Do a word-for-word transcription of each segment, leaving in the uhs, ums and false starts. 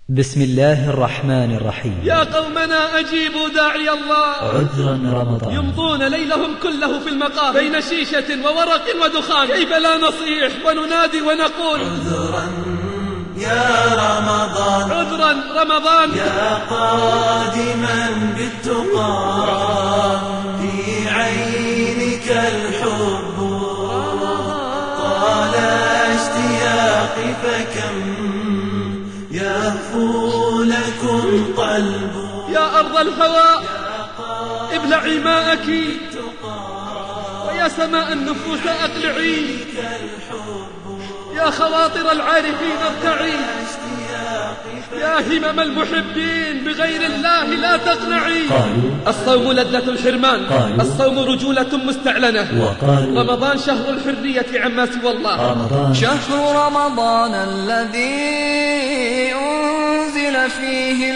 بسم الله الرحمن الرحيم. يا قومنا أجيبوا داعي الله. عذرا رمضان. يمضون ليلهم كله في المقام بين شيشة وورق ودخان، كيف لا نصيح وننادي ونقول عذرا يا رمضان، عذرا رمضان، يا قادما بالتقى في عينك الحب، طال اشتياقي فكم يهفو لكم قلب. يا أرض الهوى ابلعي ماءك، ويا سماء النفوس أقلعي، يا خواطر العارفين ارتعي، يا همم المحبين بغير الله لا تقنعي. الصوم لذة الحرمان، الصوم رجولة مستعلنة، رمضان شهر الحرية عما سوى الله. رمضان شهر رمضان الذي أنزل فيه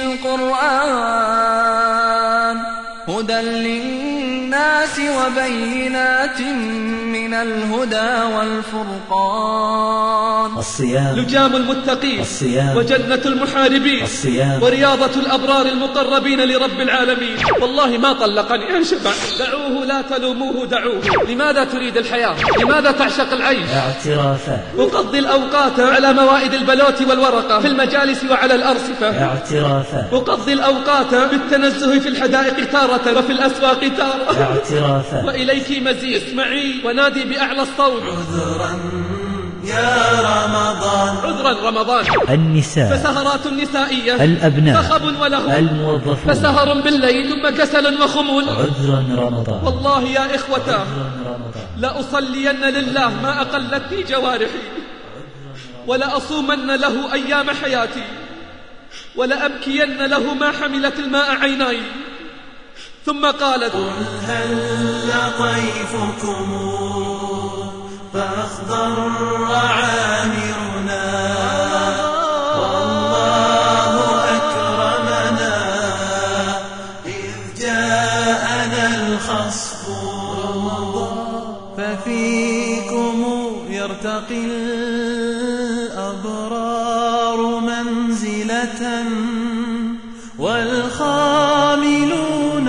القرآن هدى للناس وبينات من الهدى والفرقان. الصيام لجام المتقين، الصيام وجنة المحاربين، الصيام ورياضة الأبرار المقربين لرب العالمين. والله ما طلقني أن شبع، دعوه لا تلوموه دعوه. لماذا تريد الحياة؟ لماذا تعشق العيش؟ اعترافات. أقضي الأوقات على موائد البلوت والورقة في المجالس وعلى الأرصفة. اعترافات. أقضي الأوقات بالتنزه في الحدائق تارة وفي الأسواق تارة. اعترافات. وإليك مزيد، اسمعي ونادي بأعلى الصوت عذرا يا رمضان، عذرا رمضان. النساء، فسهرات نسائية، الأبناء، فخب وله، الموظفون، فسهر بالليل ثم كسل وخمول. عذرا رمضان. والله يا إخوة عذرا رمضان. لأصلين لله ما أقلتني جوارحي، ولأصومن له أيام حياتي، ولأبكين له ما حملت الماء عيناي. ثم قالت قل هل طيفكم فاخضر عامرنا، والله أكرمنا إذ جاءنا الخصف، ففيكم يرتقي الأبرار منزلة، والخاملون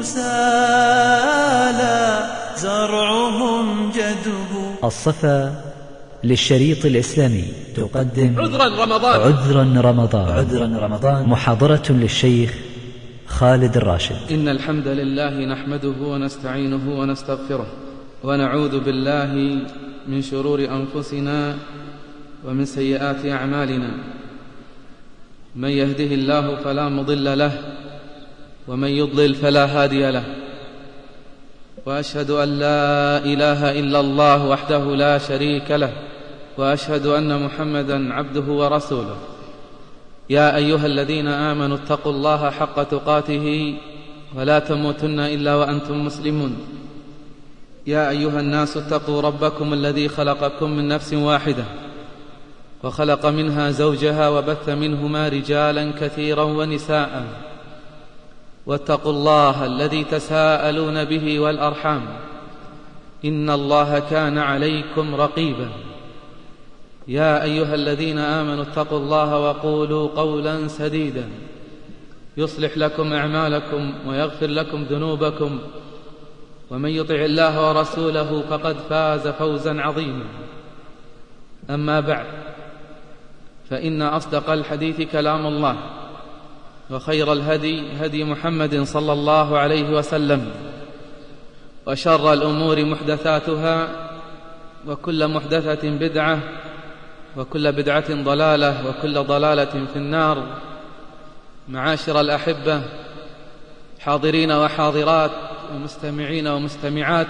كسالى زرعهم جدب. الصفا للشريط الإسلامي تقدم عذرا رمضان. عذرا رمضان. عذرا رمضان. محاضرة للشيخ خالد الراشد. إن الحمد لله نحمده ونستعينه ونستغفره، ونعوذ بالله من شرور أنفسنا ومن سيئات أعمالنا. من يهده الله فلا مضل له، ومن يضلل فلا هادي له. وأشهد أن لا إله إلا الله وحده لا شريك له، وأشهد أن محمدا عبده ورسوله. يا أيها الذين آمنوا اتقوا الله حق تقاته ولا تموتن إلا وأنتم مسلمون. يا أيها الناس اتقوا ربكم الذي خلقكم من نفس واحدة، وخلق منها زوجها، وبث منهما رجالا كثيرا ونساء. واتقوا الله الذي تساءلون به والأرحام، إن الله كان عليكم رقيبا. يا أيها الذين آمنوا اتقوا الله وقولوا قولا سديدا يصلح لكم أعمالكم ويغفر لكم ذنوبكم، ومن يطع الله ورسوله فقد فاز فوزا عظيما. أما بعد، فإن أصدق الحديث كلام الله، وخير الهدي هدي محمد صلى الله عليه وسلم، وشر الأمور محدثاتها، وكل محدثة بدعة، وكل بدعة ضلالة، وكل ضلالة في النار. معاشر الأحبة، حاضرين وحاضرات، ومستمعين ومستمعات،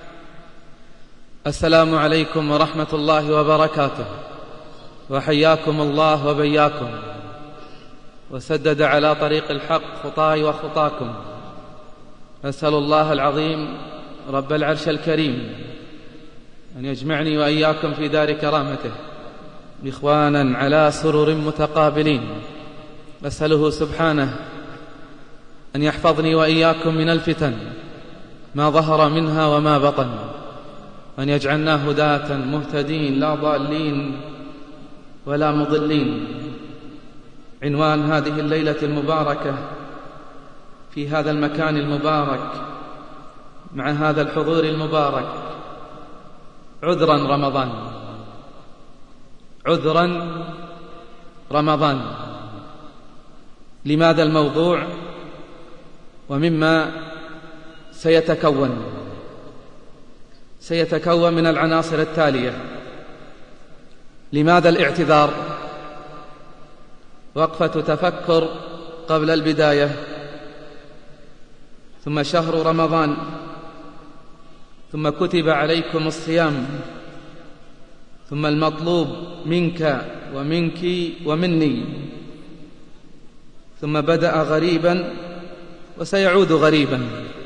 السلام عليكم ورحمة الله وبركاته، وحياكم الله وبياكم، وسدد على طريق الحق خطاي وخطاكم. أسأل الله العظيم رب العرش الكريم أن يجمعني وإياكم في دار كرامته إخوانا على سرر متقابلين. أسأله سبحانه أن يحفظني وإياكم من الفتن ما ظهر منها وما بطن، وأن يجعلنا هداة مهتدين لا ضالين ولا مضلين. عنوان هذه الليلة المباركة في هذا المكان المبارك مع هذا الحضور المبارك: عذرا رمضان. عذرا رمضان. لماذا الموضوع ومما سيتكون؟ سيتكون من العناصر التالية: لماذا الاعتذار؟ وقفة تفكر قبل البداية، ثم شهر رمضان، ثم كتب عليكم الصيام، ثم المطلوب منك ومنك ومني، ثم بدأ غريبا وسيعود غريبا،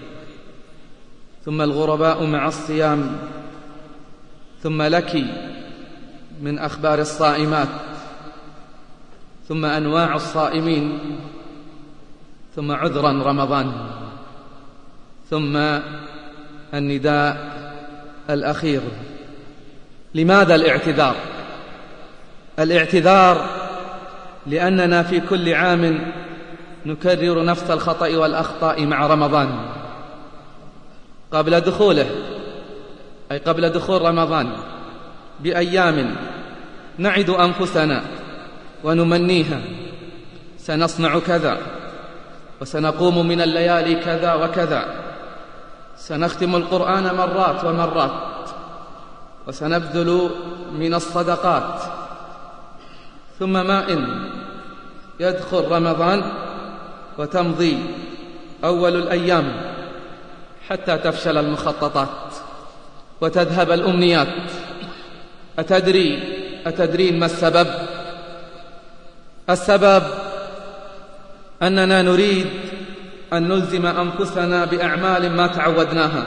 ثم الغرباء مع الصيام، ثم لك من أخبار الصائمات، ثم أنواع الصائمين، ثم عذرا رمضان، ثم النداء الأخير. لماذا الاعتذار؟ الاعتذار لأننا في كل عام نكرر نفس الخطأ والأخطاء مع رمضان قبل دخوله، أي قبل دخول رمضان بأيام نعد أنفسنا ونمنيها: سنصنع كذا، وسنقوم من الليالي كذا وكذا، سنختم القرآن مرات ومرات، وسنبذل من الصدقات. ثم ما إن يدخل رمضان وتمضي أول الأيام حتى تفشل المخططات وتذهب الأمنيات. أتدري أتدرين ما السبب؟ السبب أننا نريد أن نلزم أنفسنا بأعمال ما تعودناها،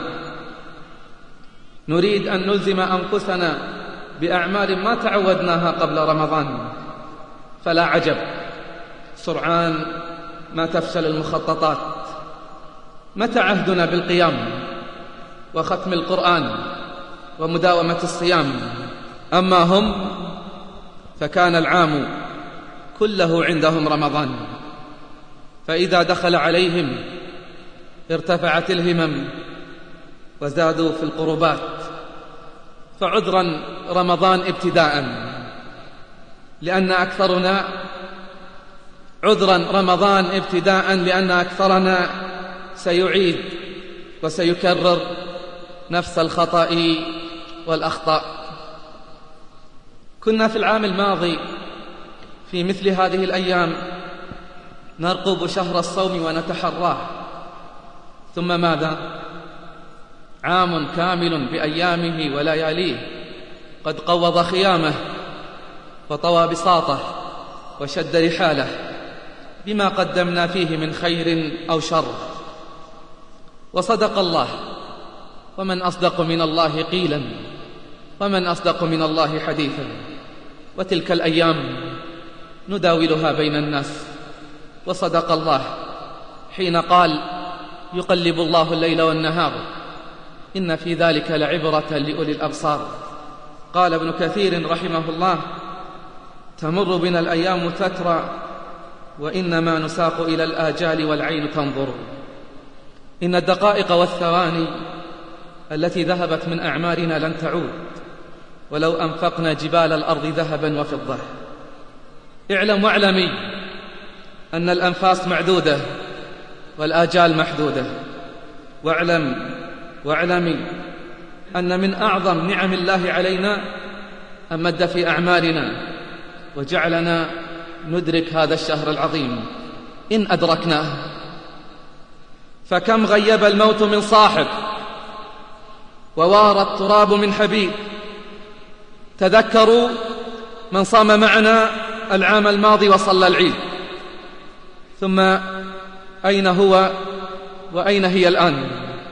نريد أن نلزم أنفسنا بأعمال ما تعودناها قبل رمضان، فلا عجب سرعان ما تفشل المخططات. متى عهدنا بالقيام وختم القرآن ومداومة الصيام؟ أما هم فكان العام كله عندهم رمضان، فإذا دخل عليهم ارتفعت الهمم وزادوا في القربات. فعذرا رمضان ابتداء، لأن أكثرنا عذرا رمضان ابتداء لأن أكثرنا سيعيد وسيكرر نفس الخطأ والأخطاء. كنا في العام الماضي في مثل هذه الأيام نرقب شهر الصوم ونتحراه، ثم ماذا؟ عام كامل بأيامه ولياليه قد قوض خيامه وطوى بساطه وشد رحاله بما قدمنا فيه من خير أو شر. وصدق الله: ومن أصدق من الله قيلا، ومن أصدق من الله حديثا. وتلك الأيام نداولها بين الناس، وصدق الله حين قال: يقلب الله الليل والنهار إن في ذلك لعبرة لأولي الأبصار. قال ابن كثير رحمه الله: تمر بنا الأيام تترى وإنما نساق إلى الآجال والعين تنظر. إن الدقائق والثواني التي ذهبت من أعمارنا لن تعود ولو أنفقنا جبال الأرض ذهبا وفضة. اعلم واعلمي أن الأنفاس معدودة والآجال محدودة. واعلم واعلمي أن من أعظم نعم الله علينا أن مد في أعمارنا وجعلنا ندرك هذا الشهر العظيم إن أدركناه. فكم غيب الموت من صاحب ووار التراب من حبيب. تذكروا من صام معنا العام الماضي وصلى العيد، ثم أين هو وأين هي الآن؟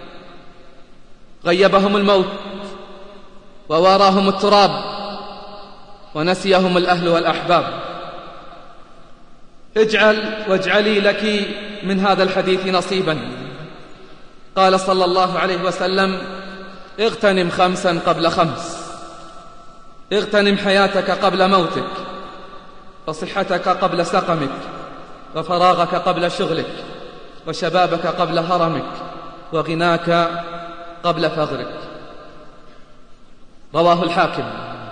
غيبهم الموت وواراهم التراب ونسيهم الأهل والأحباب. اجعل واجعلي لك من هذا الحديث نصيبا. قال صلى الله عليه وسلم: اغتنم خمسا قبل خمس، اغتنم حياتك قبل موتك، وصحتك قبل سقمك، وفراغك قبل شغلك، وشبابك قبل هرمك، وغناك قبل فقرك. رواه الحاكم.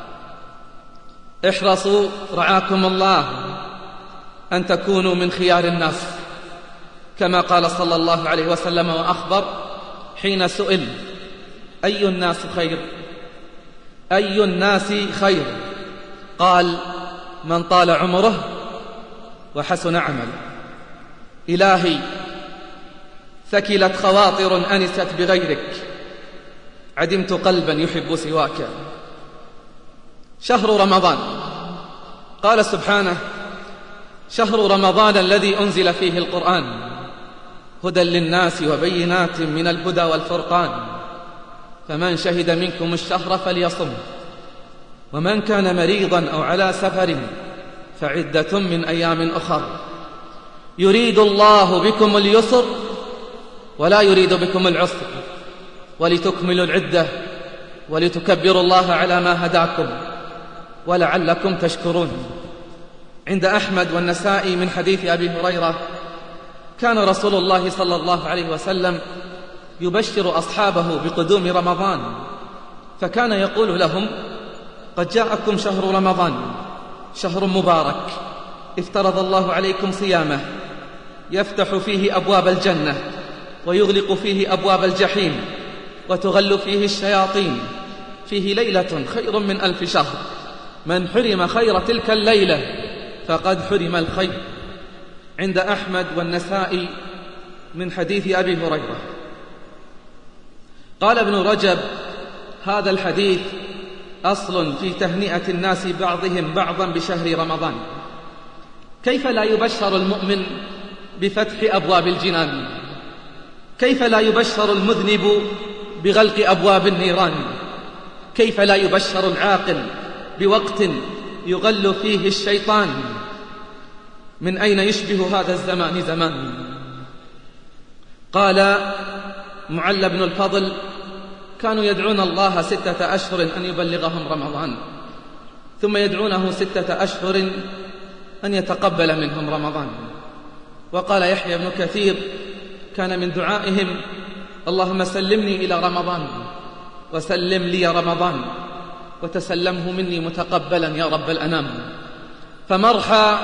احرصوا رعاكم الله أن تكونوا من خيار الناس، كما قال صلى الله عليه وسلم وأخبر حين سئل: أي الناس خير؟ أي الناس خير؟ قال: من طال عمره وحسن عمله. إلهي، ثكلت خواطر أنست بغيرك، عدمت قلبا يحب سواك. شهر رمضان، قال سبحانه: شهر رمضان الذي أنزل فيه القرآن هدى للناس وبينات من الهدى والفرقان، فمن شهد منكم الشهر فليصم، ومن كان مريضا أو على سفر فعدة من أيام أخر، يريد الله بكم اليسر ولا يريد بكم العسر، ولتكملوا العدة ولتكبروا الله على ما هداكم ولعلكم تشكرون. عند أحمد والنسائي من حديث أبي هريرة: كان رسول الله صلى الله عليه وسلم يبشر أصحابه بقدوم رمضان، فكان يقول لهم: قد جاءكم شهر رمضان، شهر مبارك افترض الله عليكم صيامه، يفتح فيه أبواب الجنة ويغلق فيه أبواب الجحيم، وتغل فيه الشياطين، فيه ليلة خير من ألف شهر، من حرم خير تلك الليلة فقد حرم الخير. عند أحمد والنسائي من حديث أبي هريرة. قال ابن رجب: هذا الحديث أصل في تهنئة الناس بعضهم بعضا بشهر رمضان. كيف لا يبشر المؤمن بفتح أبواب الجنان؟ كيف لا يبشر المذنب بغلق أبواب النيران؟ كيف لا يبشر العاقل بوقت يغل فيه الشيطان؟ من أين يشبه هذا الزمان زمان؟ قال معل بن الفضل: كانوا يدعون الله ستة أشهر أن يبلغهم رمضان، ثم يدعونه ستة أشهر أن يتقبل منهم رمضان. وقال يحيى بن كثير: كان من دعائهم: اللهم سلمني إلى رمضان وسلم لي رمضان وتسلمه مني متقبلا يا رب الأنام. فمرحى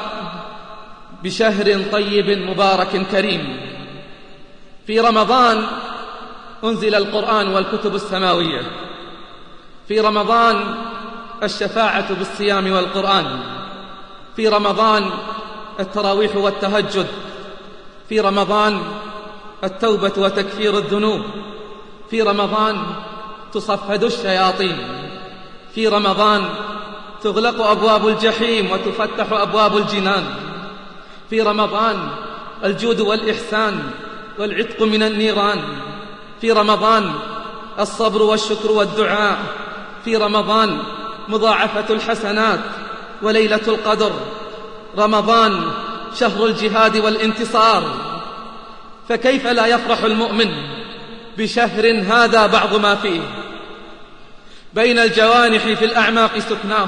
بشهر طيب مبارك كريم. في رمضان أنزل القرآن والكتب السماوية، في رمضان الشفاعة بالصيام والقرآن، في رمضان التراويح والتهجد، في رمضان التوبة وتكفير الذنوب، في رمضان تصفد الشياطين، في رمضان تغلق أبواب الجحيم وتفتح أبواب الجنان، في رمضان الجود والإحسان والعتق من النيران، في رمضان الصبر والشكر والدعاء، في رمضان مضاعفة الحسنات وليلة القدر، رمضان شهر الجهاد والانتصار. فكيف لا يفرح المؤمن بشهر هذا بعض ما فيه؟ بين الجوانح في الأعماق سكناه،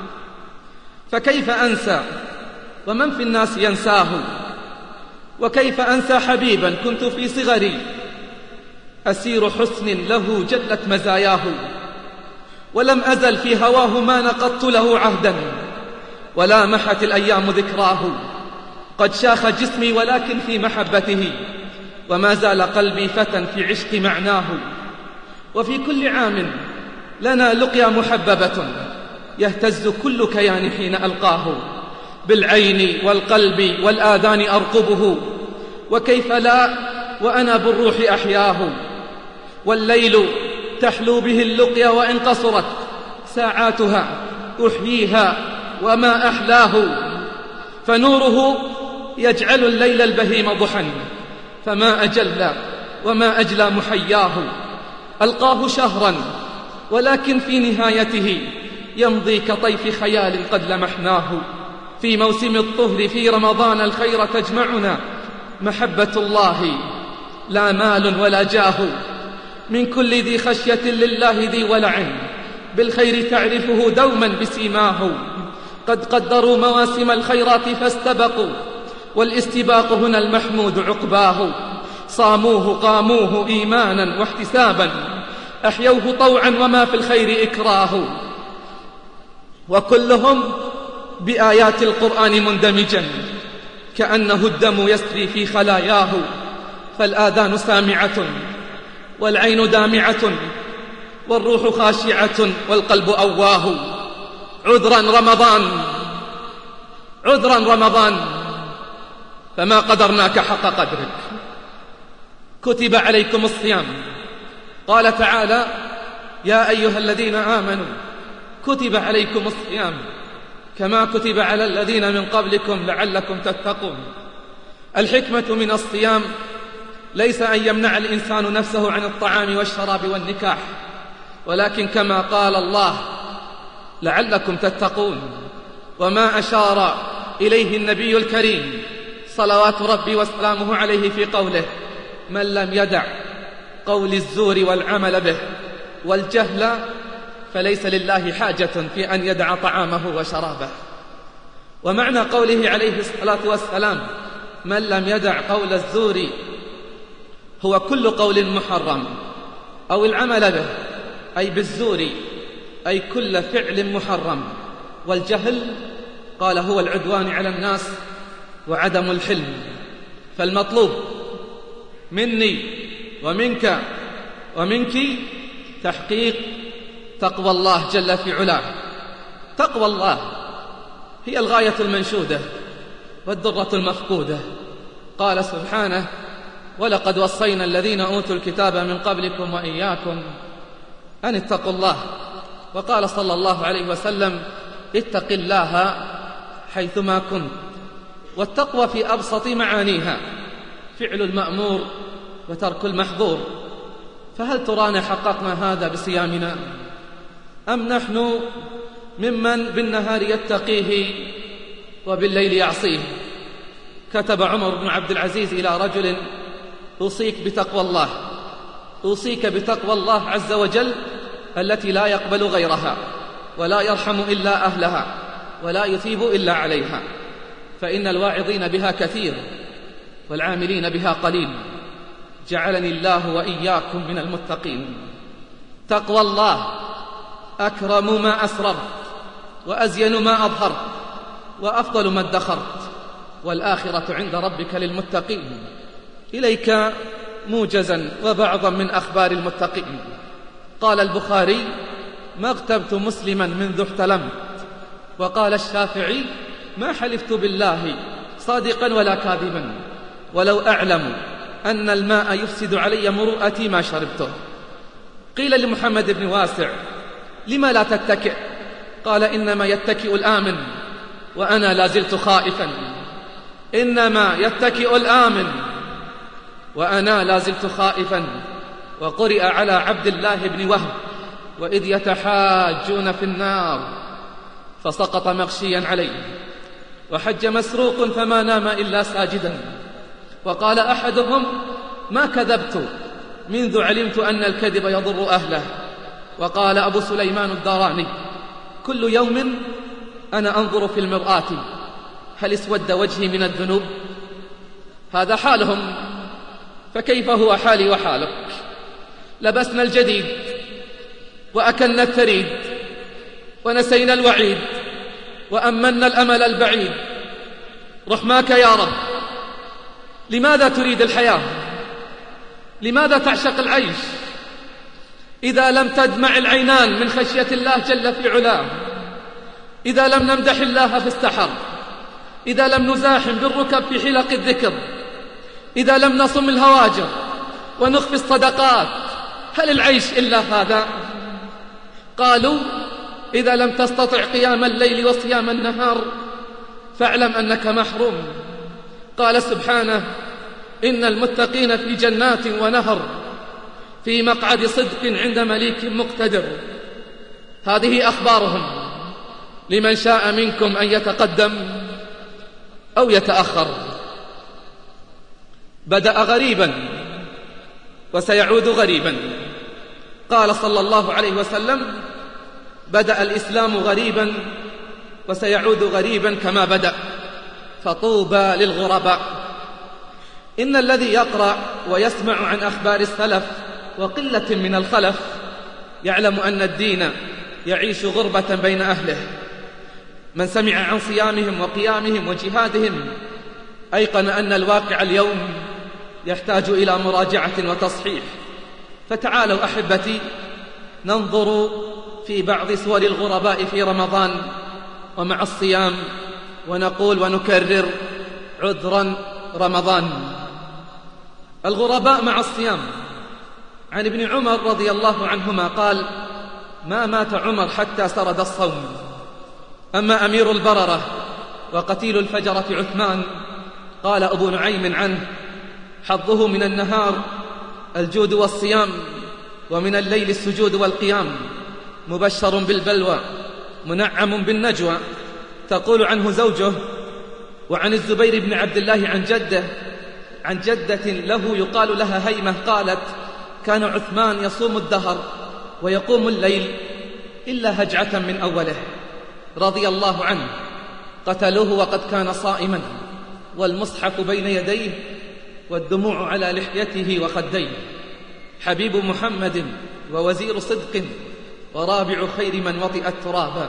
فكيف أنسى ومن في الناس ينساه؟ وكيف أنسى حبيبا كنت في صغري أسير حسن له جلت مزاياه، ولم أزل في هواه ما نقضت له عهدا، ولا محت الأيام ذكراه. قد شاخ جسمي ولكن في محبته، وما زال قلبي فتى في عشق معناه. وفي كل عام لنا لقيا محببة يهتز كل كيان حين ألقاه، بالعين والقلب والآذان أرقبه، وكيف لا وأنا بالروح أحياه. والليل تحلو به اللقيا وإن قصرت ساعاتها أحييها وما أحلاه، فنوره يجعل الليل البهيم ضحى، فما أجل وما أجلى محياه. ألقاه شهرا ولكن في نهايته يمضي كطيف خيال قد لمحناه. في موسم الطهر في رمضان الخير تجمعنا، محبة الله لا مال ولا جاه. من كل ذي خشية لله ذي ولع، بالخير تعرفه دوما بسيماه. قد قدروا مواسم الخيرات فاستبقوا، والاستباق هنا المحمود عقباه. صاموه قاموه إيمانا واحتسابا، أحيوه طوعا وما في الخير إكراه. وكلهم بآيات القرآن مندمجا، كأنه الدم يسري في خلاياه. فالآذان سامعة والعين دامعة والروح خاشعة والقلب أواه. عذرا رمضان عذرا رمضان فما قدرناك حق قدرك. كتب عليكم الصيام، قال تعالى: يا أيها الذين آمنوا كتب عليكم الصيام كما كتب على الذين من قبلكم لعلكم تتقون. الحكمة من الصيام ليس أن يمنع الإنسان نفسه عن الطعام والشراب والنكاح، ولكن كما قال الله: لعلكم تتقون. وما أشار إليه النبي الكريم صلوات ربي وسلامه عليه في قوله: من لم يدع قول الزور والعمل به والجهل فليس لله حاجة في أن يدع طعامه وشرابه. ومعنى قوله عليه الصلاة والسلام: من لم يدع قول الزور، هو كل قول محرم أو العمل به، أي بالزور، أي كل فعل محرم. والجهل قال هو العدوان على الناس وعدم الحلم. فالمطلوب مني ومنك ومنك تحقيق تقوى الله جل في علاه. تقوى الله هي الغاية المنشودة والدرة المفقودة. قال سبحانه: ولقد وصينا الذين أوتوا الكتاب من قبلكم وإياكم أن اتقوا الله. وقال صلى الله عليه وسلم: اتق الله حيثما كنت. والتقوى في أبسط معانيها فعل المأمور وترك المحظور. فهل ترانا حققنا هذا بصيامنا، أم نحن ممن بالنهار يتقيه وبالليل يعصيه؟ كتب عمر بن عبد العزيز إلى رجل: أوصيك بتقوى الله، أوصيك بتقوى الله عز وجل التي لا يقبل غيرها ولا يرحم إلا أهلها ولا يثيب إلا عليها، فإن الواعظين بها كثير والعاملين بها قليل. جعلني الله وإياكم من المتقين. تقوى الله أكرم ما أسررت وأزين ما أظهرت وأفضل ما ادخرت، والآخرة عند ربك للمتقين. إليك موجزا وبعضا من أخبار المتقين. قال البخاري: ما اغتبت مسلما منذ احتلمت. وقال الشافعي: ما حلفت بالله صادقا ولا كاذبا، ولو أعلم أن الماء يفسد علي مروءتي ما شربته. قيل لمحمد بن واسع: لما لا تتكئ؟ قال: إنما يتكئ الآمن وأنا لا زلت خائفا. إنما يتكئ الآمن وأنا لا زلت خائفا. وقرئ على عبد الله بن وهب: وإذ يتحاجون في النار فسقط مغشيا عليه. وحج مسروق فما نام إلا ساجدا. وقال أحدهم: ما كذبت منذ علمت أن الكذب يضر أهله. وقال أبو سليمان الداراني: كل يوم أنا أنظر في المرآة هل اسود وجهي من الذنوب؟ هذا حالهم، فكيف هو حالي وحالك؟ لبسنا الجديد وأكلنا الثريد ونسينا الوعيد وأمنا الأمل البعيد. رحماك يا رب، لماذا تريد الحياة؟ لماذا تعشق العيش إذا لم تدمع العينان من خشية الله جل في علاه؟ إذا لم نمدح الله في السحر، إذا لم نزاحم بالركب في حلق الذكر، إذا لم نصم الهواجر ونخفي الصدقات، هل العيش إلا هذا؟ قالوا: إذا لم تستطع قيام الليل وصيام النهار فاعلم أنك محروم. قال سبحانه: إن المتقين في جنات ونهر في مقعد صدق عند مليك مقتدر. هذه أخبارهم لمن شاء منكم أن يتقدم أو يتأخر. بدأ غريبا وسيعود غريبا. قال صلى الله عليه وسلم: بدأ الإسلام غريبا وسيعود غريبا كما بدأ، فطوبى للغرباء. إن الذي يقرأ ويسمع عن أخبار السلف وقلة من الخلف يعلم أن الدين يعيش غربة بين أهله. من سمع عن صيامهم وقيامهم وجهادهم أيقن أن الواقع اليوم يحتاج إلى مراجعة وتصحيح. فتعالوا أحبتي ننظر في بعض صور الغرباء في رمضان ومع الصيام، ونقول ونكرر: عذرا رمضان. الغرباء مع الصيام. عن ابن عمر رضي الله عنهما قال: ما مات عمر حتى سرد الصوم. أما أمير البررة وقتيل الفجرة عثمان، قال أبو نعيم عنه: حظه من النهار الجود والصيام، ومن الليل السجود والقيام، مبشر بالبلوى منعم بالنجوى. تقول عنه زوجه. وعن الزبير بن عبد الله عن جده عن جدة له يقال لها هيمة قالت: كان عثمان يصوم الدهر ويقوم الليل إلا هجعة من أوله، رضي الله عنه. قتلوه وقد كان صائما، والمصحف بين يديه، والدموع على لحيته وخديه. حبيب محمد ووزير صدق، ورابع خير من وطئ التراب.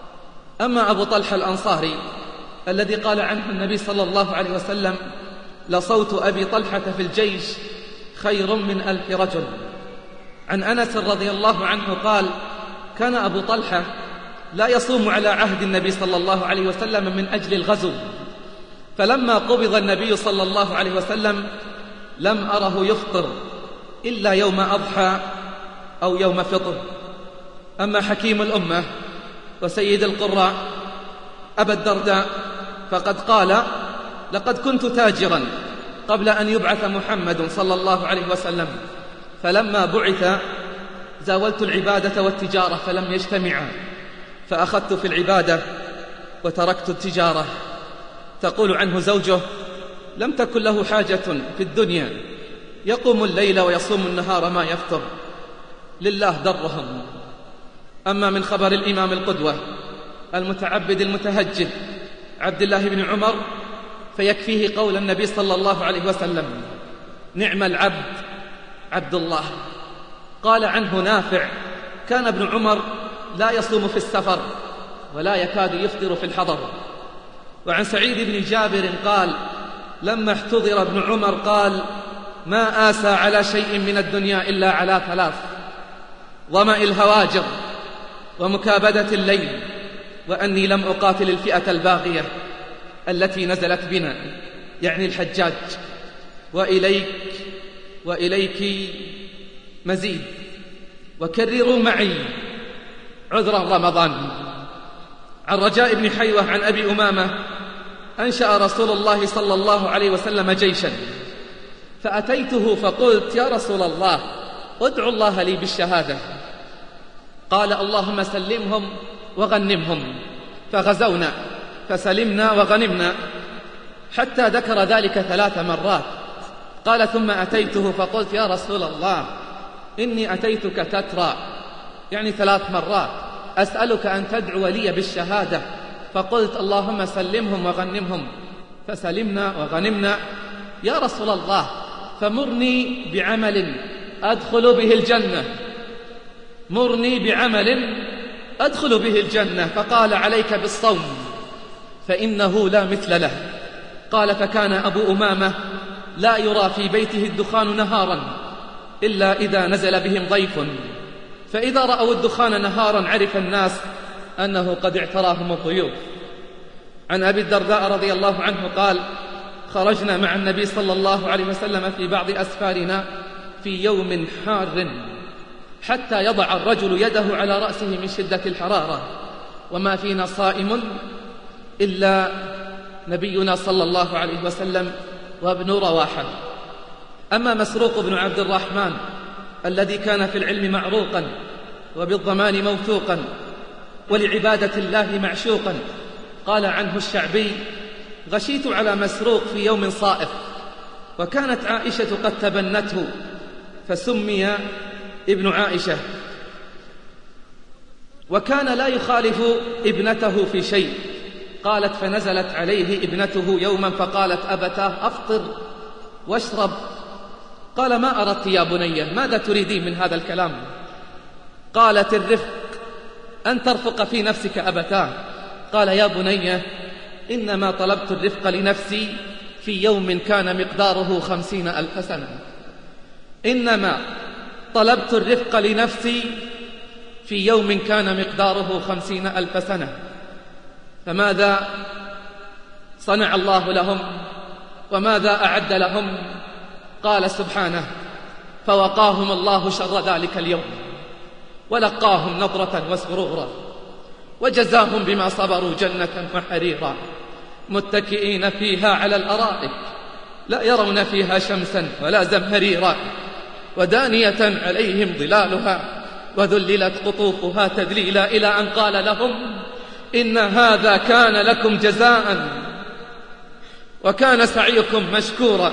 أما أبو طلحة الأنصاري الذي قال عنه النبي صلى الله عليه وسلم: لصوت أبي طلحة في الجيش خير من ألف رجل. عن أنس رضي الله عنه قال: كان أبو طلحة لا يصوم على عهد النبي صلى الله عليه وسلم من أجل الغزو، فلما قبض النبي صلى الله عليه وسلم لم أره يفطر إلا يوم أضحى أو يوم فطر. أما حكيم الأمة وسيد القراء أبا الدرداء فقد قال: لقد كنت تاجرا قبل أن يبعث محمد صلى الله عليه وسلم، فلما بعث زاولت العبادة والتجارة فلم يجتمعا، فأخذت في العبادة وتركت التجارة. تقول عنه زوجه: لم تكن له حاجة في الدنيا، يقوم الليل ويصوم النهار ما يفطر، لله درهم. أما من خبر الإمام القدوة المتعبد المتهجد عبد الله بن عمر فيكفيه قول النبي صلى الله عليه وسلم: نعم العبد عبد الله. قال عنه نافع: كان ابن عمر لا يصوم في السفر ولا يكاد يفطر في الحضر. وعن سعيد بن جابر قال: لما احتضر ابن عمر قال: ما آسى على شيء من الدنيا إلا على ثلاث: ظمأ الهواجر، ومكابدة الليل، وأني لم أقاتل الفئة الباغية التي نزلت بنا، يعني الحجاج. وإليك وإليك مزيد، وكرروا معي عذرا رمضان. عن رجاء بن حيوة عن أبي أمامة: أنشأ رسول الله صلى الله عليه وسلم جيشا، فأتيته فقلت: يا رسول الله ادعو الله لي بالشهادة. قال: اللهم سلمهم وغنمهم. فغزونا فسلمنا وغنمنا، حتى ذكر ذلك ثلاث مرات. قال: ثم أتيته فقلت: يا رسول الله إني أتيتك تترى، يعني ثلاث مرات، أسألك أن تدعو لي بالشهادة. فقلت: اللهم سلمهم وغنمهم. فسلمنا وغنمنا. يا رسول الله فمرني بعمل أدخل به الجنة، مرني بعمل أدخل به الجنة. فقال: عليك بالصوم فإنه لا مثل له. قال: فكان أبو أمامة لا يرى في بيته الدخان نهارا إلا إذا نزل بهم ضيف، فإذا رأوا الدخان نهارا عرف الناس أنه قد اعتراهم الضيوف. عن أبي الدرداء رضي الله عنه قال: خرجنا مع النبي صلى الله عليه وسلم في بعض أسفارنا في يوم حار، حتى يضع الرجل يده على رأسه من شدة الحرارة، وما فينا صائم إلا نبينا صلى الله عليه وسلم وابن رواحة. أما مسروق بن عبد الرحمن الذي كان في العلم معروقا وبالضمان موثوقا ولعبادة الله معشوقا، قال عنه الشعبي: غشيت على مسروق في يوم صائف، وكانت عائشة قد تبنته فسمي ابن عائشة. وكان لا يخالف ابنته في شيء. قالت فنزلت عليه ابنته يوما فقالت أبتاه أفطر واشرب. قال ما أردت يا بنية، ماذا تريدين من هذا الكلام؟ قالت الرفق، أن ترفق في نفسك أبتاه. قال يا بنية إنما طلبت الرفق لنفسي في يوم كان مقداره خمسين ألف سنة، إنما طلبت الرفق لنفسي في يوم كان مقداره خمسين ألف سنة. فماذا صنع الله لهم وماذا أعد لهم؟ قال سبحانه فوقاهم الله شر ذلك اليوم ولقاهم نضرة وسرورا وجزاهم بما صبروا جنة وحريرا متكئين فيها على الأرائك لا يرون فيها شمسا ولا زمهريرا ودانية عليهم ظلالها وذللت قطوفها تذليلا، إلى أن قال لهم إن هذا كان لكم جزاء وكان سعيكم مشكورا.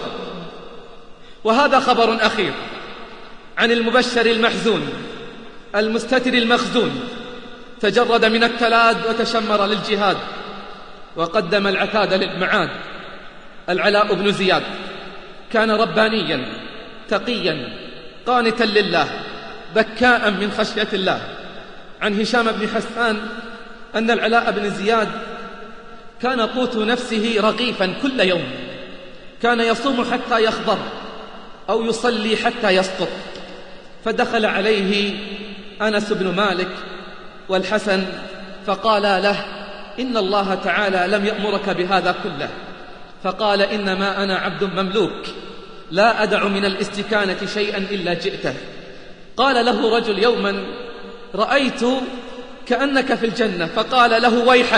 وهذا خبر أخير عن المبشر المحزون المستتر المخزون، تجرد من التلاد وتشمر للجهاد وقدم العتاد للمعاد. العلاء بن زياد كان ربانيا تقيا قانتا لله بكاء من خشية الله. عن هشام بن حسان أن العلاء بن زياد كان قوت نفسه رغيفا كل يوم، كان يصوم حتى يخضر أو يصلي حتى يسقط. فدخل عليه أنس بن مالك والحسن فقال له إن الله تعالى لم يأمرك بهذا كله. فقال إنما أنا عبد مملوك لا أدع من الاستكانة شيئا إلا جئته. قال له رجل يوما رأيت كأنك في الجنة، فقال له ويحك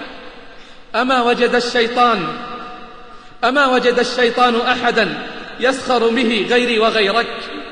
أما وجد الشيطان أما وجد الشيطان أحدا يسخر به غيري وغيرك؟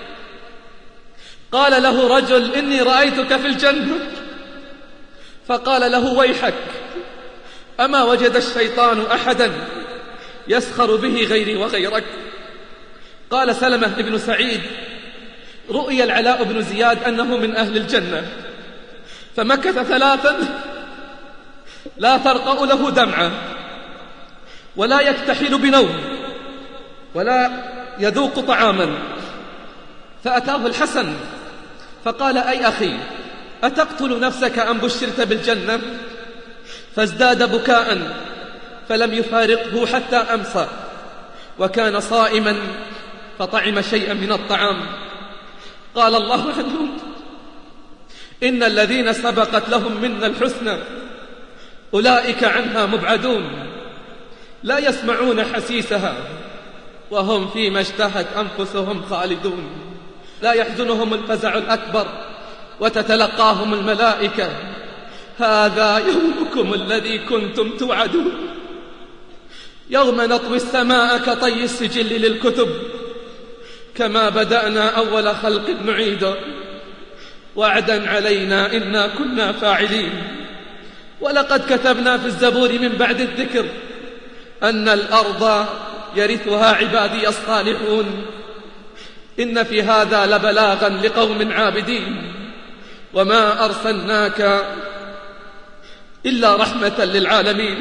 قال له رجل إني رأيتك في الجنة، فقال له ويحك أما وجد الشيطان أحدا يسخر به غيري وغيرك؟ قال سلمة بن سعيد رؤي العلاء بن زياد أنه من أهل الجنة، فمكث ثلاثا لا ترقأ له دمعة ولا يكتحل بنوم ولا يذوق طعاما. فأتاه الحسن فقال أي أخي أتقتل نفسك أم بشرت بالجنة؟ فازداد بكاء فلم يفارقه حتى أمسى، وكان صائما فطعم شيئا من الطعام. قال الله عنهم إن الذين سبقت لهم منا الحسنى أولئك عنها مبعدون لا يسمعون حسيسها وهم فيما اشتهت أنفسهم خالدون. لا يحزنهم الفزع الأكبر وتتلقاهم الملائكة هذا يومكم الذي كنتم توعدون. يوم نطوي السماء كطي السجل للكتب كما بدأنا أول خلق نعيده وعدا علينا إنا كنا فاعلين. ولقد كتبنا في الزبور من بعد الذكر أن الأرض يرثها عبادي الصالحون إن في هذا لبلاغا لقوم عابدين وما أرسلناك إلا رحمة للعالمين.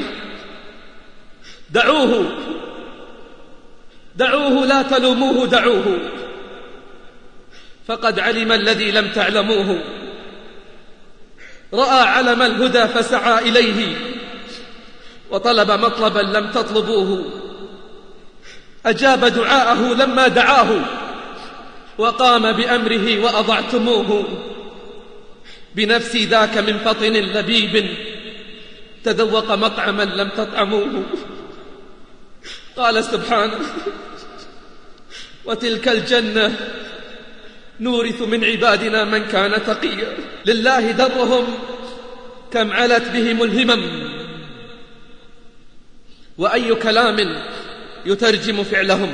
دعوه دعوه لا تلوموه دعوه فقد علم الذي لم تعلموه. رأى علم الهدى فسعى إليه وطلب مطلبا لم تطلبوه. أجاب دعاءه لما دعاه وقام بأمره وأضعتموه. بنفسي ذاك من فطن لبيب تذوق مطعما لم تطعموه. قال سبحانه وتلك الجنة نورث من عبادنا من كان تقيا. لله درهم كم علت بهم الهمم وأي كلام يترجم فعلهم.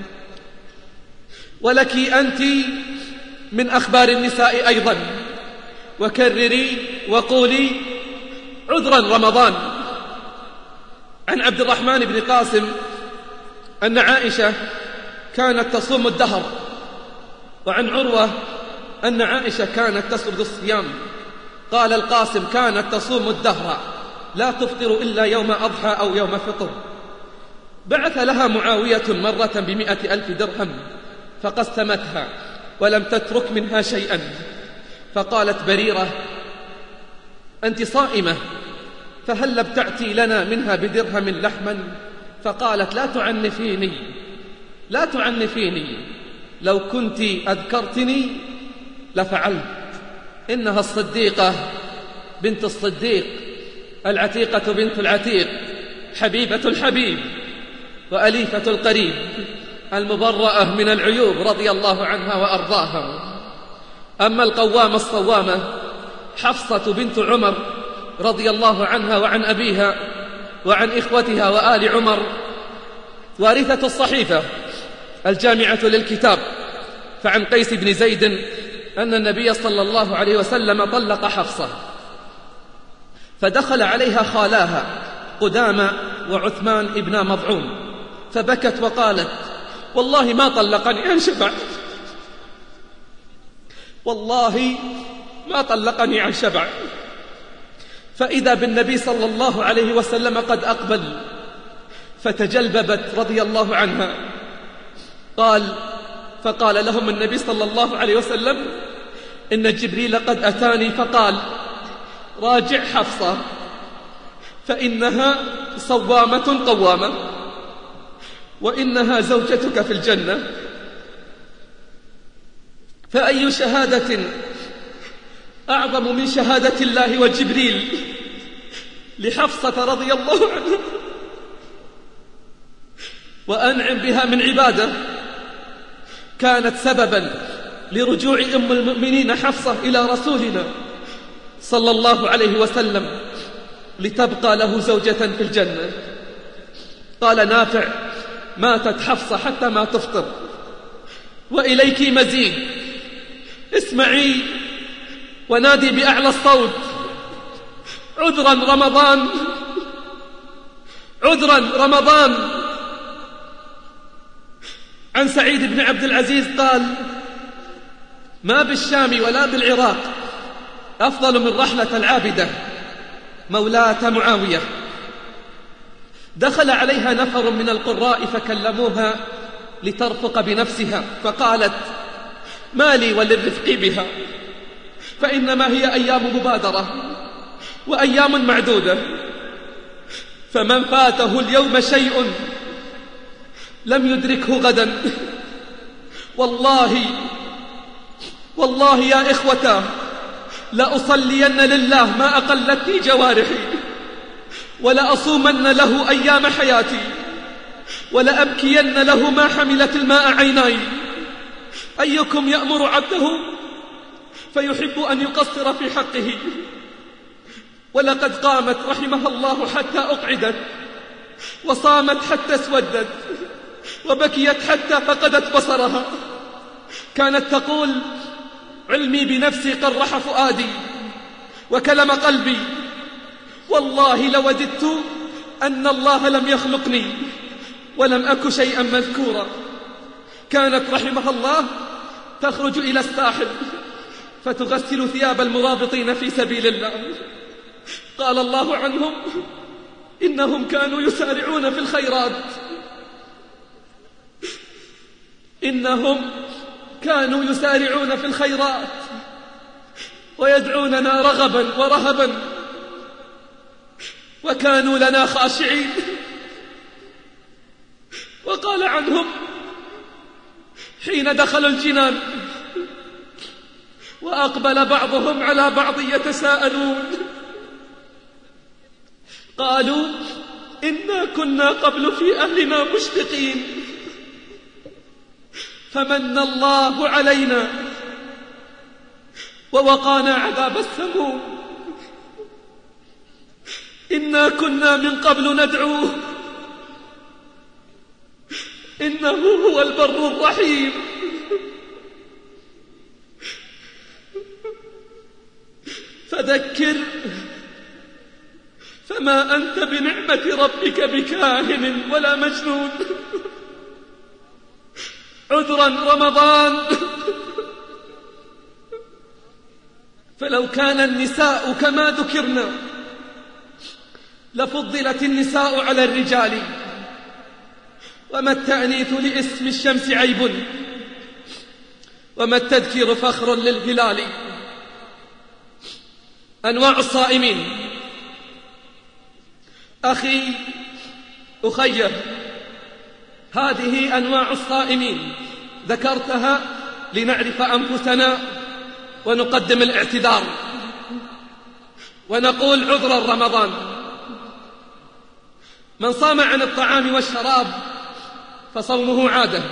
ولك أنت من أخبار النساء أيضا وكرري وقولي عذرا رمضان. عن عبد الرحمن بن قاسم أن عائشة كانت تصوم الدهر، وعن عروة أن عائشة كانت تسرد الصيام. قال القاسم: كانت تصوم الدهر لا تفطر إلا يوم أضحى أو يوم فطر. بعث لها معاوية مرة بمئة ألف درهم فقسمتها ولم تترك منها شيئا، فقالت بريرة: أنت صائمة، فهل ابتعتي لنا منها بدرهم لحما؟ فقالت: لا تعنفيني لا تعنفيني، لو كنت أذكرتني لفعلت. إنها الصديقة بنت الصديق، العتيقة بنت العتيق، حبيبة الحبيب وأليفة القريب، المبرأة من العيوب رضي الله عنها وأرضاها. أما القوامة الصوامة حفصة بنت عمر رضي الله عنها وعن أبيها وعن إخوتها وآل عمر، وارثة الصحيفة الجامعة للكتاب، فعن قيس بن زيد أن النبي صلى الله عليه وسلم طلق حفصة، فدخل عليها خالاها قدامى وعثمان ابن مضعون، فبكت وقالت: والله ما طلقني عن شبع، والله ما طلقني عن شبع. فإذا بالنبي صلى الله عليه وسلم قد أقبل، فتجلببت رضي الله عنها. قال فقال لهم النبي صلى الله عليه وسلم: إن جبريل قد أتاني فقال: راجع حفصة فإنها صوامة قوامة، وإنها زوجتك في الجنة. فأي شهادة أعظم من شهادة الله وجبريل لحفصة رضي الله عنها، وأنعم بها من عبادة كانت سببا لرجوع أم المؤمنين حفصة إلى رسولنا صلى الله عليه وسلم لتبقى له زوجة في الجنة. قال نافع: ماتت حفصة حتى ما تفطر. وإليك مزيد، اسمعي ونادي بأعلى الصوت: عذرا رمضان، عذرا رمضان. عن سعيد بن عبد العزيز قال: ما بالشام ولا بالعراق أفضل من رحلة العابدة مولاة معاوية. دخل عليها نفر من القراء فكلموها لترفق بنفسها، فقالت: ما لي وللرفق بها، فإنما هي أيام مبادرة وأيام معدودة، فمن فاته اليوم شيء لم يدركه غدا. والله والله يا إخوة لأصلين لله ما أقلتني جوارحي، ولأصومن له أيام حياتي، ولأبكين له ما حملت الماء عيناي. أيكم يأمر عبده فيحب أن يقصر في حقه؟ ولقد قامت رحمها الله حتى أقعدت، وصامت حتى اسودت، وبكيت حتى فقدت بصرها. كانت تقول: علمي بنفسي قرح فؤادي وكلم قلبي، والله لوددت أن الله لم يخلقني ولم أك شيئا مذكورا. كانت رحمها الله تخرج إلى الساحل فتغسل ثياب المرابطين في سبيل الله. قال الله عنهم: إنهم كانوا يسارعون في الخيرات، إنهم كانوا يسارعون في الخيرات ويدعوننا رغبا ورهبا، وكانوا لنا خاشعين. وقال عنهم: حين دخلوا الجنان وأقبل بعضهم على بعض يتساءلون، قالوا: إنا كنا قبل في أهلنا مشفقين، فمن الله علينا ووقانا عذاب السموم. إنا كنا من قبل ندعوه إنه هو البر الرحيم. فذكر فما أنت بنعمة ربك بكاهن ولا مجنون. عذرا رمضان، ولو كان النساء كما ذكرنا لفضلت النساء على الرجال، وما التأنيث لاسم الشمس عيب، وما التذكير فخر للهلال. أنواع الصائمين. أخي أخيه، هذه أنواع الصائمين ذكرتها لنعرف أنفسنا ونقدم الاعتذار ونقول عذرا رمضان. من صام عن الطعام والشراب فصومه عادة،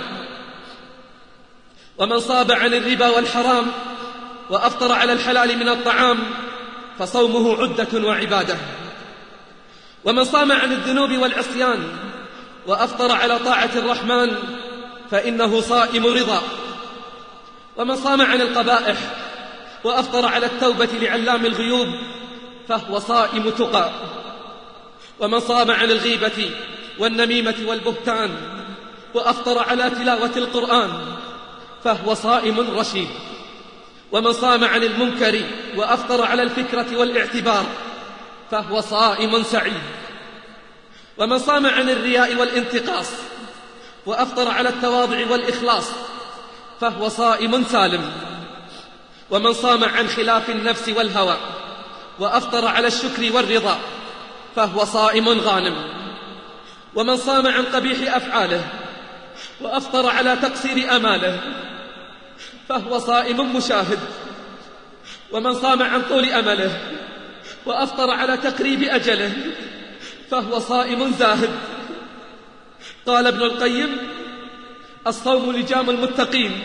ومن صاب عن الربا والحرام وأفطر على الحلال من الطعام فصومه عدة وعبادة. ومن صام عن الذنوب والعصيان وأفطر على طاعة الرحمن فإنه صائم رضا. ومن صام عن القبائح وأفطر على التوبة لعلام الغيوب فهو صائم تقى. ومن صام عن الغيبة والنميمة والبهتان وأفطر على تلاوة القرآن فهو صائم رشيد. ومن صام عن المنكر وأفطر على الفكرة والاعتبار فهو صائم سعيد. ومن صام عن الرياء والانتقاص وأفطر على التواضع والإخلاص فهو صائم سالم. ومن صام عن خلاف النفس والهوى وأفطر على الشكر والرضا فهو صائم غانم. ومن صام عن قبيح أفعاله وأفطر على تقصير أماله فهو صائم مشاهد. ومن صام عن طول أمله وأفطر على تقريب أجله فهو صائم زاهد. قال ابن القيم: الصوم لجام المتقين،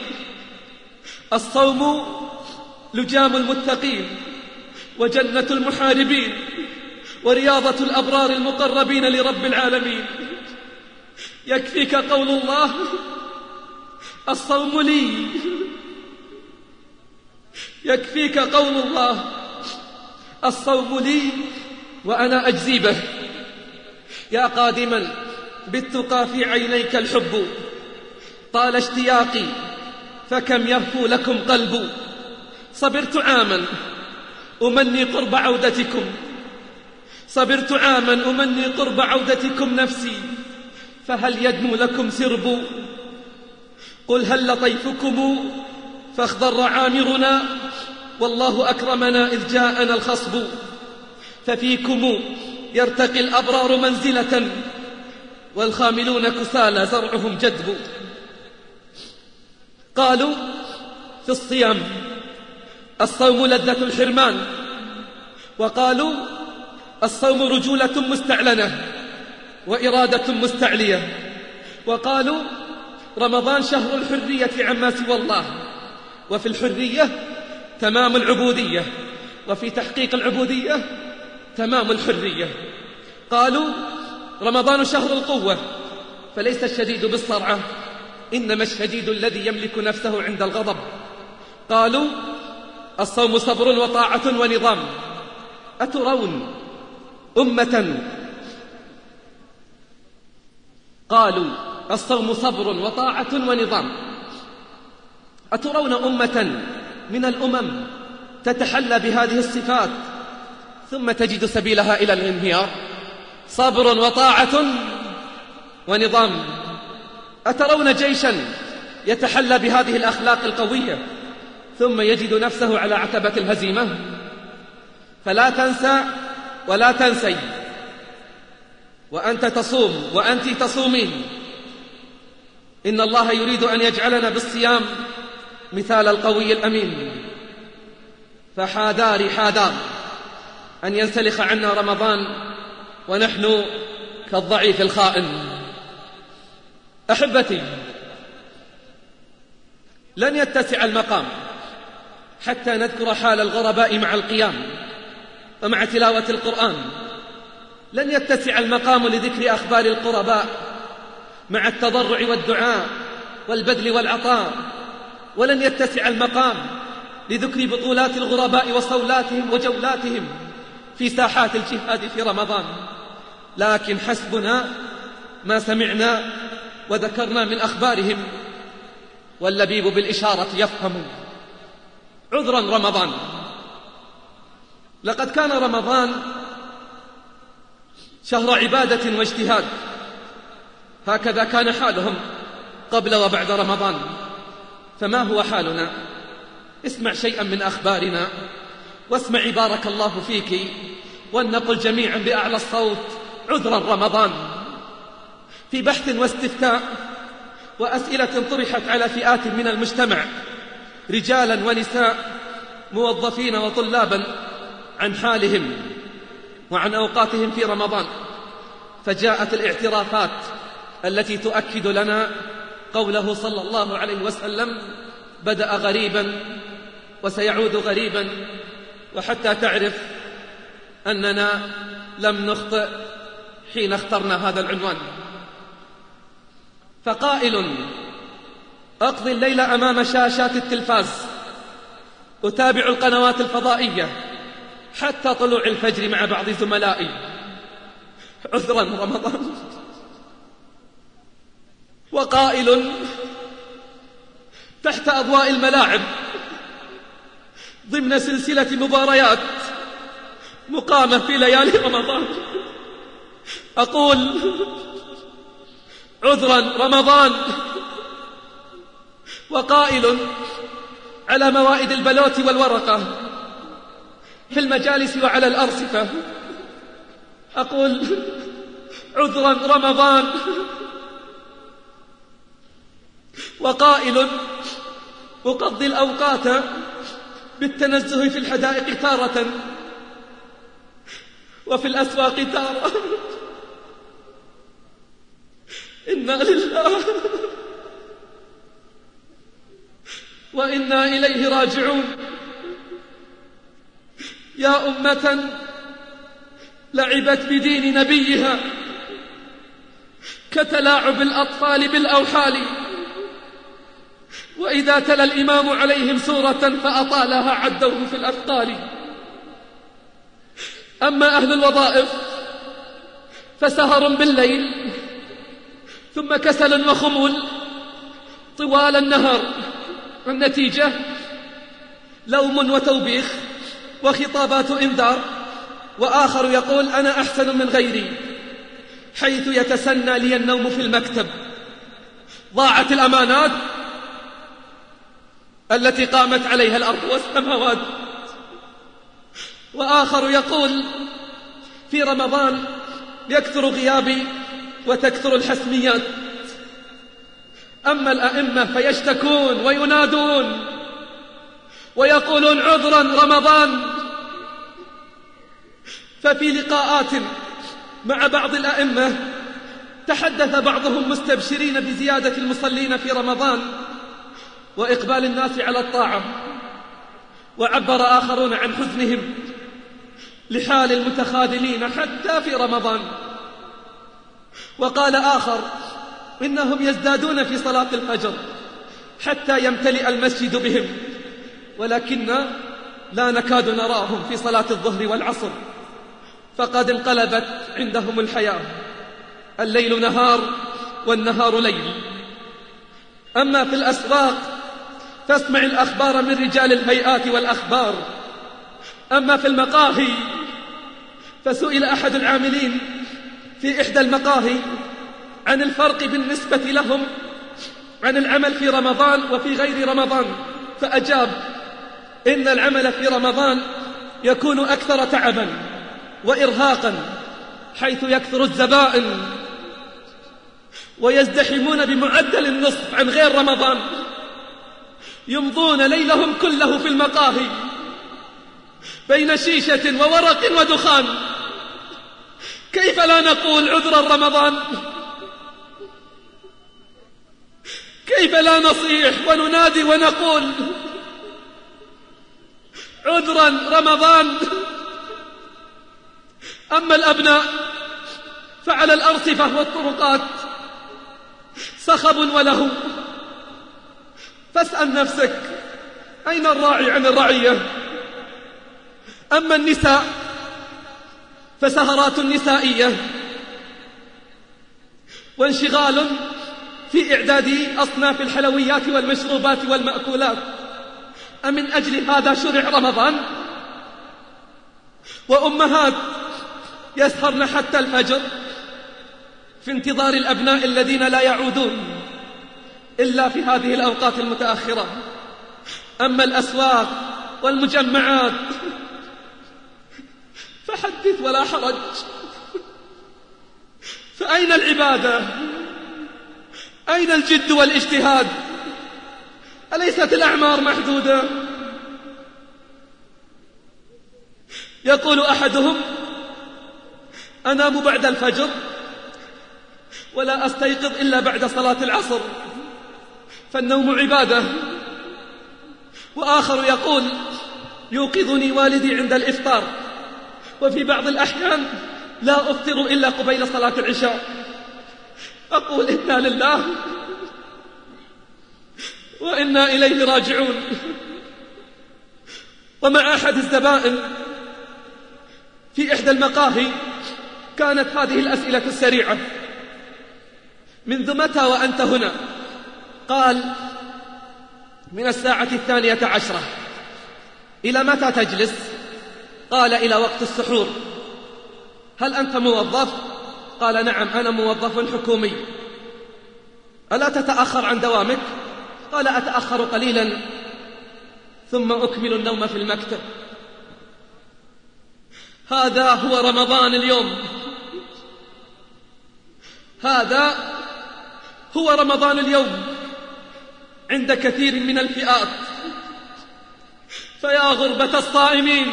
الصوم لجام المتقين وجنة المحاربين ورياضة الأبرار المقربين لرب العالمين. يكفيك قول الله: الصوم لي. يكفيك قول الله: الصوم لي وأنا أجزي به. يا قادما بالتقى في عينيك الحب، طال اشتياقي فكم يهفو لكم قلب. صبرت عاما أمني قرب عودتكم، صبرت عاما أمني قرب عودتكم نفسي، فهل يدنو لكم سرب؟ قل هل لطيفكم فاخضر عامرنا، والله أكرمنا إذ جاءنا الخصب. ففيكم يرتقي الأبرار منزلة، والخاملون كسالى زرعهم جدب. قالوا في الصيام: الصوم لذة الحرمان. وقالوا: الصوم رجولة مستعلنة وإرادة مستعلية. وقالوا: رمضان شهر الحرية عما سوى الله، وفي الحرية تمام العبودية، وفي تحقيق العبودية تمام الحرية. قالوا: رمضان شهر القوة، فليس الشديد بالصرعة، إنما الشديد الذي يملك نفسه عند الغضب. قالوا: الصوم صبر وطاعة ونظام. أترون أمة قالوا: الصوم صبر وطاعة ونظام. أترون أمة من الأمم تتحلى بهذه الصفات ثم تجد سبيلها إلى الانهيار؟ صبر وطاعة ونظام. أترون جيشا يتحلى بهذه الأخلاق القوية ثم يجد نفسه على عتبة الهزيمة؟ فلا تنسى ولا تنسي، وأنت تصوم وأنت تصومين، إن الله يريد أن يجعلنا بالصيام مثال القوي الأمين. فحاذار حاذار أن ينسلخ عنا رمضان ونحن كالضعيف الخائن. أحبتي، لن يتسع المقام حتى نذكر حال الغرباء مع القيام ومع تلاوة القرآن. لن يتسع المقام لذكر أخبار القرباء مع التضرع والدعاء والبذل والعطاء. ولن يتسع المقام لذكر بطولات الغرباء وصولاتهم وجولاتهم في ساحات الجهاد في رمضان. لكن حسبنا ما سمعنا وذكرنا من أخبارهم، واللبيب بالإشارة يفهم. عذرا رمضان، لقد كان رمضان شهر عبادة واجتهاد، هكذا كان حالهم قبل وبعد رمضان. فما هو حالنا؟ اسمع شيئا من أخبارنا واسمعي بارك الله فيك، ولنقل جميعا بأعلى الصوت عذرا رمضان. في بحث واستفتاء وأسئلة طرحت على فئات من المجتمع رجالا ونساء موظفين وطلابا عن حالهم وعن أوقاتهم في رمضان، فجاءت الاعترافات التي تؤكد لنا قوله صلى الله عليه وسلم: بدأ غريبا وسيعود غريبا، وحتى تعرف أننا لم نخطئ حين اخترنا هذا العنوان. فقائل: أقضي الليل أمام شاشات التلفاز، أتابع القنوات الفضائية حتى طلوع الفجر مع بعض زملائي، عذرا رمضان. وقائل: تحت أضواء الملاعب ضمن سلسلة مباريات مقامة في ليالي رمضان، أقول عذرا رمضان. وقائل: على موائد البلوت والورقة في المجالس وعلى الأرصفة، أقول عذرا رمضان. وقائل: أقضي الأوقات بالتنزه في الحدائق تارة وفي الأسواق تارة، إنا لله وإنا إليه راجعون. يا أمة لعبت بدين نبيها كتلاعب الأطفال بالأوحال، وإذا تلا الإمام عليهم سورة فأطالها عدوه في الأثقال. أما أهل الوظائف فسهر بالليل ثم كسل وخمول طوال النهار، النتيجة لوم وتوبيخ وخطابات إنذار، وآخر يقول أنا أحسن من غيري، حيث يتسنى لي النوم في المكتب. ضاعت الأمانات التي قامت عليها الأرض والسماوات. وآخر يقول في رمضان يكثر غيابي وتكثر الحسميات. أما الأئمة فيشتكون وينادون ويقولون عذرا رمضان. ففي لقاءات مع بعض الأئمة تحدث بعضهم مستبشرين بزيادة المصلين في رمضان وإقبال الناس على الطاعة، وعبر آخرون عن حزنهم لحال المتخاذلين حتى في رمضان. وقال آخر إنهم يزدادون في صلاة الفجر حتى يمتلئ المسجد بهم، ولكن لا نكاد نراهم في صلاة الظهر والعصر، فقد انقلبت عندهم الحياة، الليل نهار والنهار ليل. أما في الأسواق فاسمع الأخبار من رجال الهيئات والأخبار. أما في المقاهي فسئل أحد العاملين في إحدى المقاهي عن الفرق بالنسبة لهم عن العمل في رمضان وفي غير رمضان، فأجاب إن العمل في رمضان يكون أكثر تعبا وإرهاقا، حيث يكثر الزبائن ويزدحمون بمعدل النصف عن غير رمضان، يمضون ليلهم كله في المقاهي بين شيشة وورق ودخان. كيف لا نقول عذرا رمضان؟ كيف لا نصيح وننادي ونقول عذرا رمضان؟ أما الأبناء فعلى الأرصفة والطرقات صخب ولهو، فاسأل نفسك أين الراعي عن الرعية؟ أما النساء فسهرات نسائية وانشغال في إعداد أصناف الحلويات والمشروبات والمأكولات. أمن أجل هذا شرع رمضان؟ وأمهات يسهرن حتى الفجر في انتظار الأبناء الذين لا يعودون إلا في هذه الأوقات المتأخرة. أما الأسواق والمجمعات فحدث ولا حرج. فأين العبادة؟ أين الجد والاجتهاد؟ أليست الأعمار محدودة؟ يقول أحدهم: أنام بعد الفجر ولا أستيقظ إلا بعد صلاة العصر، فالنوم عبادة. وآخر يقول: يوقظني والدي عند الإفطار، وفي بعض الأحيان لا أفطر إلا قبيل صلاة العشاء. أقول: إنا لله وإنا إليه راجعون. ومع أحد الزبائن في إحدى المقاهي كانت هذه الأسئلة السريعة: منذ متى وأنت هنا؟ قال: من الساعة الثانية عشرة. إلى متى تجلس؟ قال: إلى وقت السحور. هل أنت موظف؟ قال: نعم، أنا موظف حكومي. ألا تتأخر عن دوامك؟ قال: أتأخر قليلا ثم أكمل النوم في المكتب. هذا هو رمضان اليوم، هذا هو رمضان اليوم عند كثير من الفئات. فيا غربة الصائمين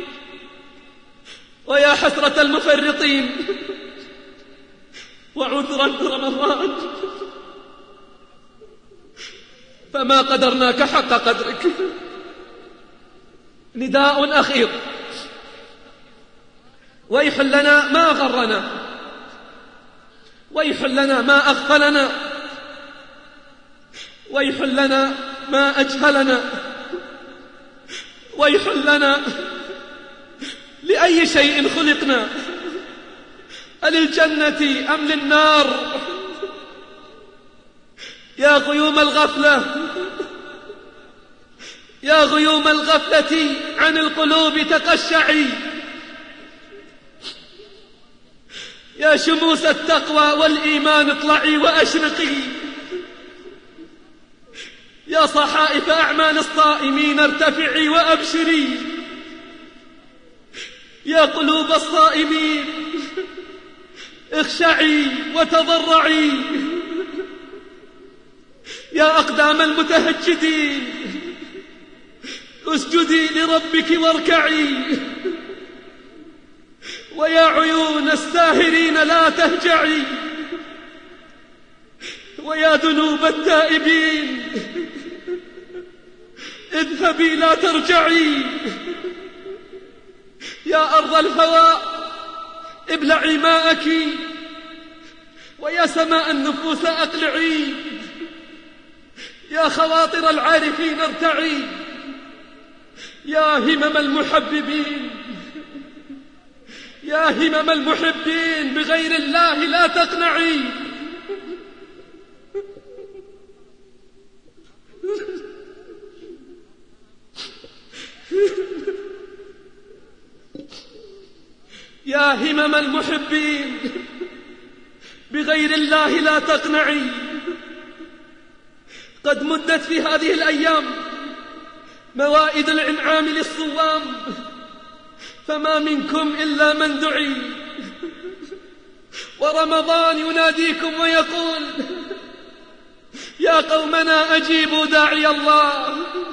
ويا حسرة المفرطين وعذرا رمضان، فما قدرناك حق قدرك. نداء أخير: ويح لنا ما غرنا، ويح لنا ما أغفلنا، ويح لنا ما أجهلنا، ويح لنا لأي شيء خلقنا، أللجنة أم للنار؟ يا غيوم الغفلة، يا غيوم الغفلة عن القلوب تقشعي، يا شموس التقوى والإيمان اطلعي وأشرقي، يا صحائف أعمال الصائمين ارتفعي وأبشري، يا قلوب الصائمين اخشعي وتضرعي، يا أقدام المتهجدين اسجدي لربك واركعي، ويا عيون الساهرين لا تهجعي، ويا ذنوب التائبين اذهبي لا ترجعي، يا أرض الهواء ابلعي ماءك، ويا سماء النفوس أقلعي، يا خواطر العارفين ارتعي، يا همم المحببين، يا همم المحبين بغير الله لا تقنعي. يا همم المحبين بغير الله لا تقنعي. قد مدت في هذه الأيام موائد الإنعام للصوام، فما منكم إلا من دعي، ورمضان يناديكم ويقول: يا قومنا أجيبوا داعي الله،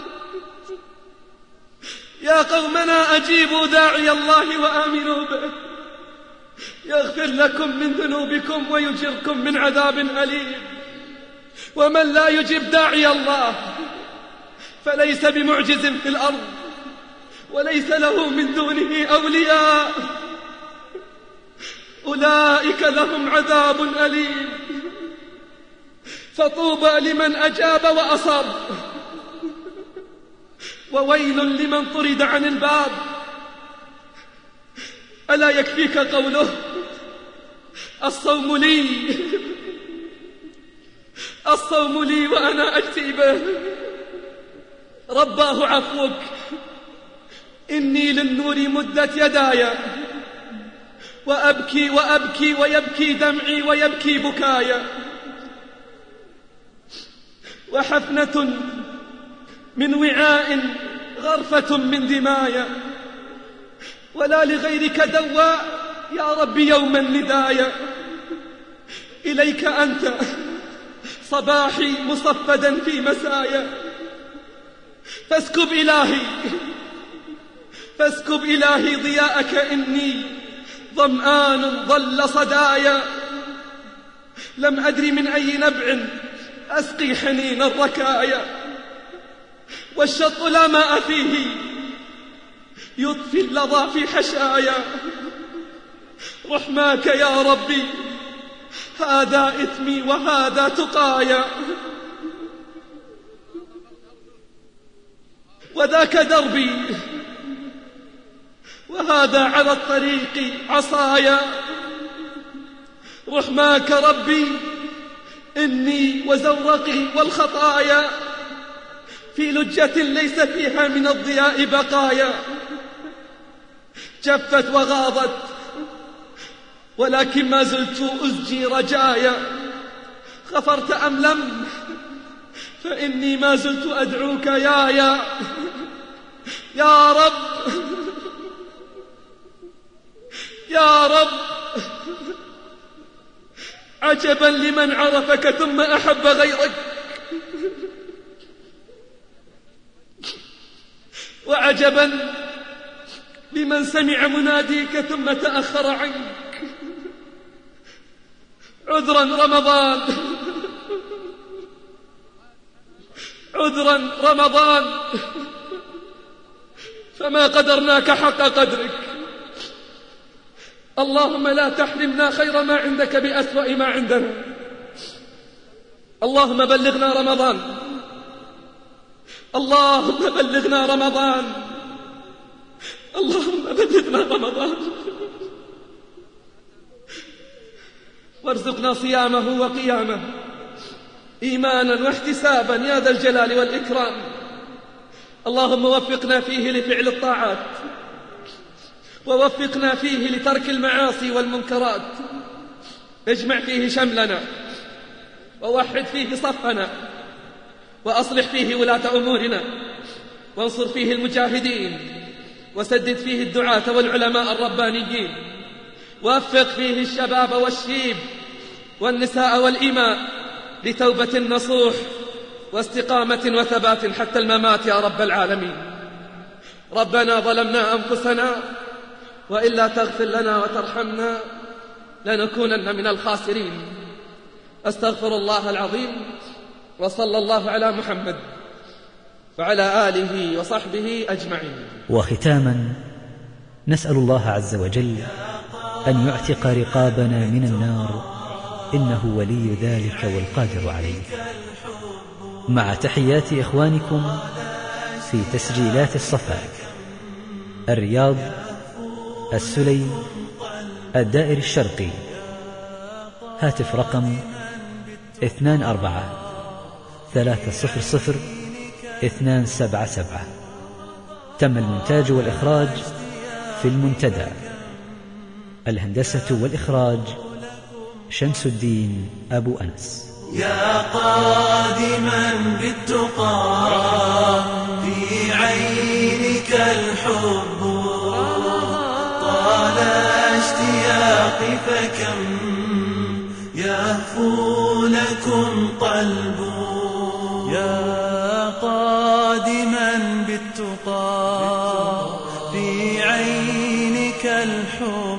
يا قومنا أجيبوا داعي الله وآمنوا به يغفر لكم من ذنوبكم ويجركم من عذاب أليم. ومن لا يجيب داعي الله فليس بمعجز في الأرض وليس له من دونه أولياء، أولئك لهم عذاب أليم. فطوبى لمن أجاب وأصاب، وويل لمن طرد عن الباب. ألا يكفيك قوله: الصوم لي، الصوم لي وأنا أجزي به. رباه عفوك إني للنور مدت يداي وأبكي وأبكي ويبكي دمعي ويبكي بكايا، وحفنة من وعاء غرفة من دمايا، ولا لغيرك دواء يا رب يوما ندايا. إليك أنت صباحي مصفدا في مسايا، فاسكب إلهي فاسكب إلهي ضياءك، إني ظمآن ظل صدايا. لم أدري من أي نبع أسقي حنين الركايا، والشط لا ماء فيه يطفي اللظى في حشايا. رحماك يا ربي هذا إثمي وهذا تقايا، وذاك دربي وهذا على الطريق عصايا. رحماك ربي إني وزورقي والخطايا في لجة ليس فيها من الضياء بقايا، جفت وغاضت ولكن ما زلت أزجي رجايا. غفرت أم لم؟ فإني ما زلت أدعوك يا يا يا رب يا رب. عجبا لمن عرفك ثم أحب غيرك، وعجبا لمن سمع مناديك ثم تأخر عنك. عذرا رمضان عذرا رمضان، فما قدرناك حق قدرك. اللهم لا تحرمنا خير ما عندك بأسوأ ما عندنا. اللهم بلغنا رمضان، اللهم بلغنا رمضان، اللهم بلغنا رمضان، وارزقنا صيامه وقيامه إيمانا واحتسابا يا ذا الجلال والإكرام. اللهم وفقنا فيه لفعل الطاعات، ووفقنا فيه لترك المعاصي والمنكرات. اجمع فيه شملنا، ووحد فيه صفنا، وأصلح فيه ولاة أمورنا، وانصر فيه المجاهدين، وسدد فيه الدعاة والعلماء الربانيين، ووفق فيه الشباب والشيب والنساء والإماء لتوبة نصوح واستقامة وثبات حتى الممات يا رب العالمين. ربنا ظلمنا أنفسنا وإلا تغفر لنا وترحمنا لنكونن من الخاسرين. أستغفر الله العظيم، وصلى الله على محمد وعلى آله وصحبه أجمعين. وختاما نسأل الله عز وجل أن يعتق رقابنا من النار، إنه ولي ذلك والقادر عليه. مع تحيات إخوانكم في تسجيلات الصفا، الرياض، السليم، الدائر الشرقي. هاتف رقم اثنان أربعة ثلاثة صفر صفر اثنان سبعة سبعة. تم المونتاج والإخراج في المنتدى. الهندسة والإخراج شمس الدين أبو أنس. يا قادما بالتقى في عينك الحب، طال اشتياقي فكم يهفو لكم قلب. يا قادما بالتقى في عينك الحب،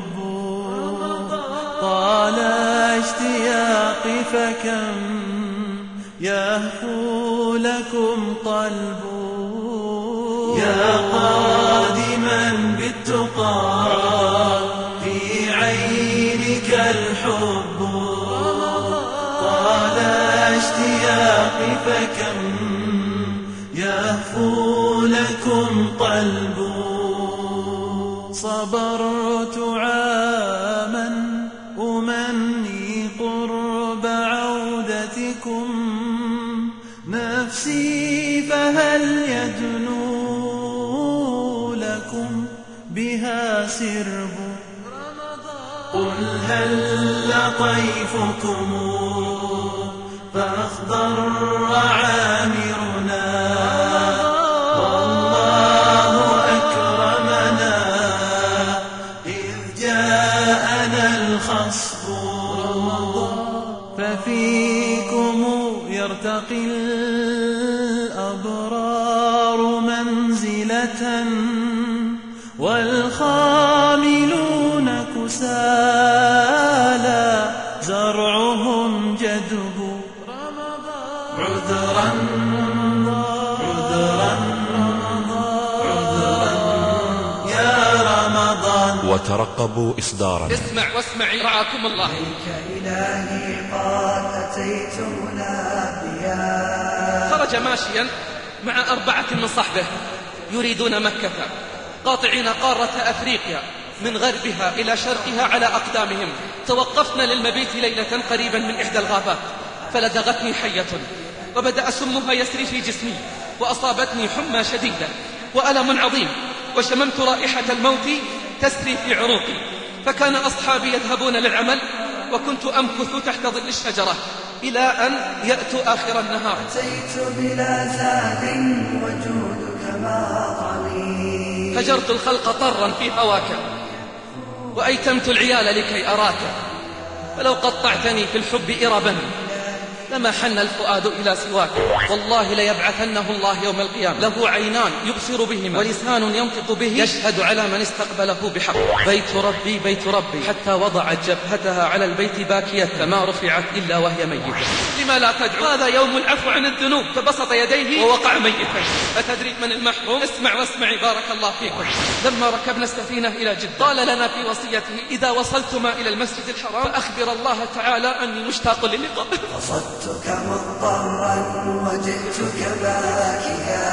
طال اشتياقي فكم يهفو لكم قلب. يا قادما بالتقى في عينك الحب، طال اشتياقي فكم يهفو لكم قلب. صبرت عاما أمني قرب عودتكم، نفسي فهل يدنو لكم لكم بها سرب. قل هل طيفكم فأخضر عامرنا والله أكرمنا إذ جاءنا الخصب. ففيكم يرتقي الأبرار منزلة والخاملون كسالى زرعهم جدب. عذرا عذرا عذرا يا رمضان. وترقبوا إصدارنا. اسمع واسمعي رعاكم الله. إلهي قد أتيت مناديا. خرج ماشيا مع أربعة من صحبه يريدون مكة، قاطعين قارة أفريقيا من غربها إلى شرقها على أقدامهم. توقفنا للمبيت ليلة قريبا من إحدى الغابات، فلدغتني حية وبدأ سمها يسري في جسمي، وأصابتني حمى شديدة وألم عظيم، وشممت رائحة الموت تسري في عروقي. فكان أصحابي يذهبون للعمل وكنت أمكث تحت ظل الشجرة إلى أن يأتوا آخر النهار. أتيت بلا زاد وجودك ماطعمي. فجرت الخلق طرا في هواك وأيتمت العيال لكي أراك. فلو قطعتني في الحب إربا لما حن الفؤاد إلى سواك. والله ليبعثنه الله يوم القيامة له عينان يبصر بهما ولسان ينطق به يشهد على من استقبله بحق. بيت ربي بيت ربي حتى وضعت جبهتها على البيت باكية فما رفعت إلا وهي ميتة. لما لا تدعو؟ هذا يوم العفو عن الذنوب. فبسط يديه ووقع ميتا. أتدري من المحروم؟ اسمع واسمعي بارك الله فيكم. لما ركبنا السفينة إلى جدة قال لنا في وصيته إذا وصلتما إلى المسجد الحرام فأخبر الله تعالى أني مشتاق للقاء. قصدتك مضطرا وجئتك باكيا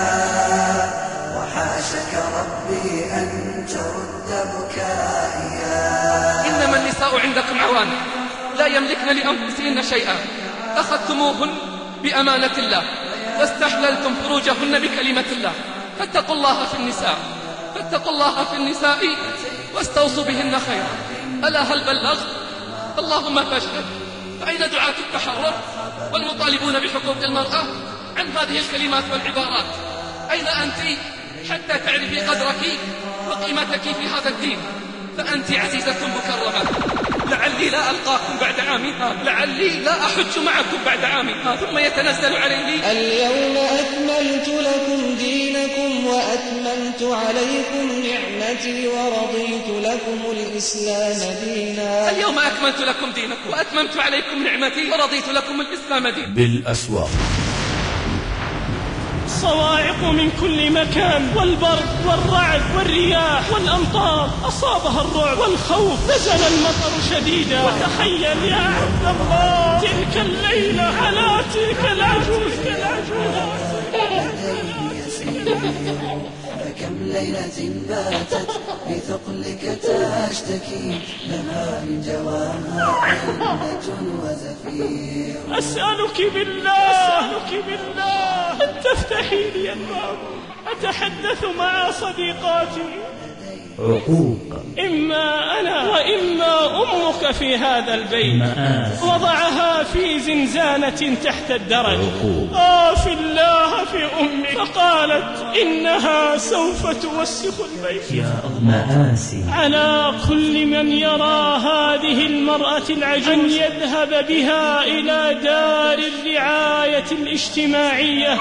وحاشك ربي أن ترد بكائيا. إنما النساء عندكم عوان لا يملكن لأنفسهن شيئا، أخذتموهن بأمانة الله واستحللتم فروجهن بكلمة الله. فاتقوا الله في النساء فاتقوا الله في النساء واستوصوا بهن خيرا. ألا هل بلغت؟ اللهم فاشهد. فأين دعاة التحرر والمطالبون بحقوق المرأة عن هذه الكلمات والعبارات؟ أين أنت حتى تعرفي قدرك وقيمتك في هذا الدين؟ فأنت عزيزة مكرمة. لعلي لا ألقاكم بعد عامي هذا، لعلي لا أحج معكم بعد عامي هذا. ثم يتنزل عليه اليوم أكملت لكم دينكم وأتممت عليكم نعمتي ورضيت لكم الإسلام دينا. اليوم أكملت لكم دينكم وأتممت عليكم نعمتي ورضيت لكم الإسلام دينا. بالأسواق صواعق من كل مكان، والبرق والرعد والرياح والأمطار أصابها الرعب والخوف. نزل المطر شديدا. وتخيل يا عبد الله تلك الليلة على تلك العجوز. فكم ليلة باتت بثقلك تشتكي لها من جواها عدة وزفير. أسألك بالله أسألك بالله أن تفتحي لي الباب أتحدث مع صديقاتي. عقوق إما أنا وإما أمك في هذا البيت. مآسي وضعها في زنزانة تحت الدرج. عقوق آه في الله في أمك. فقالت إنها سوف توسخ البيت. يا مآسي. على كل من يرى هذه المرأة العجوز أن يذهب بها إلى دار الرعاية الاجتماعية.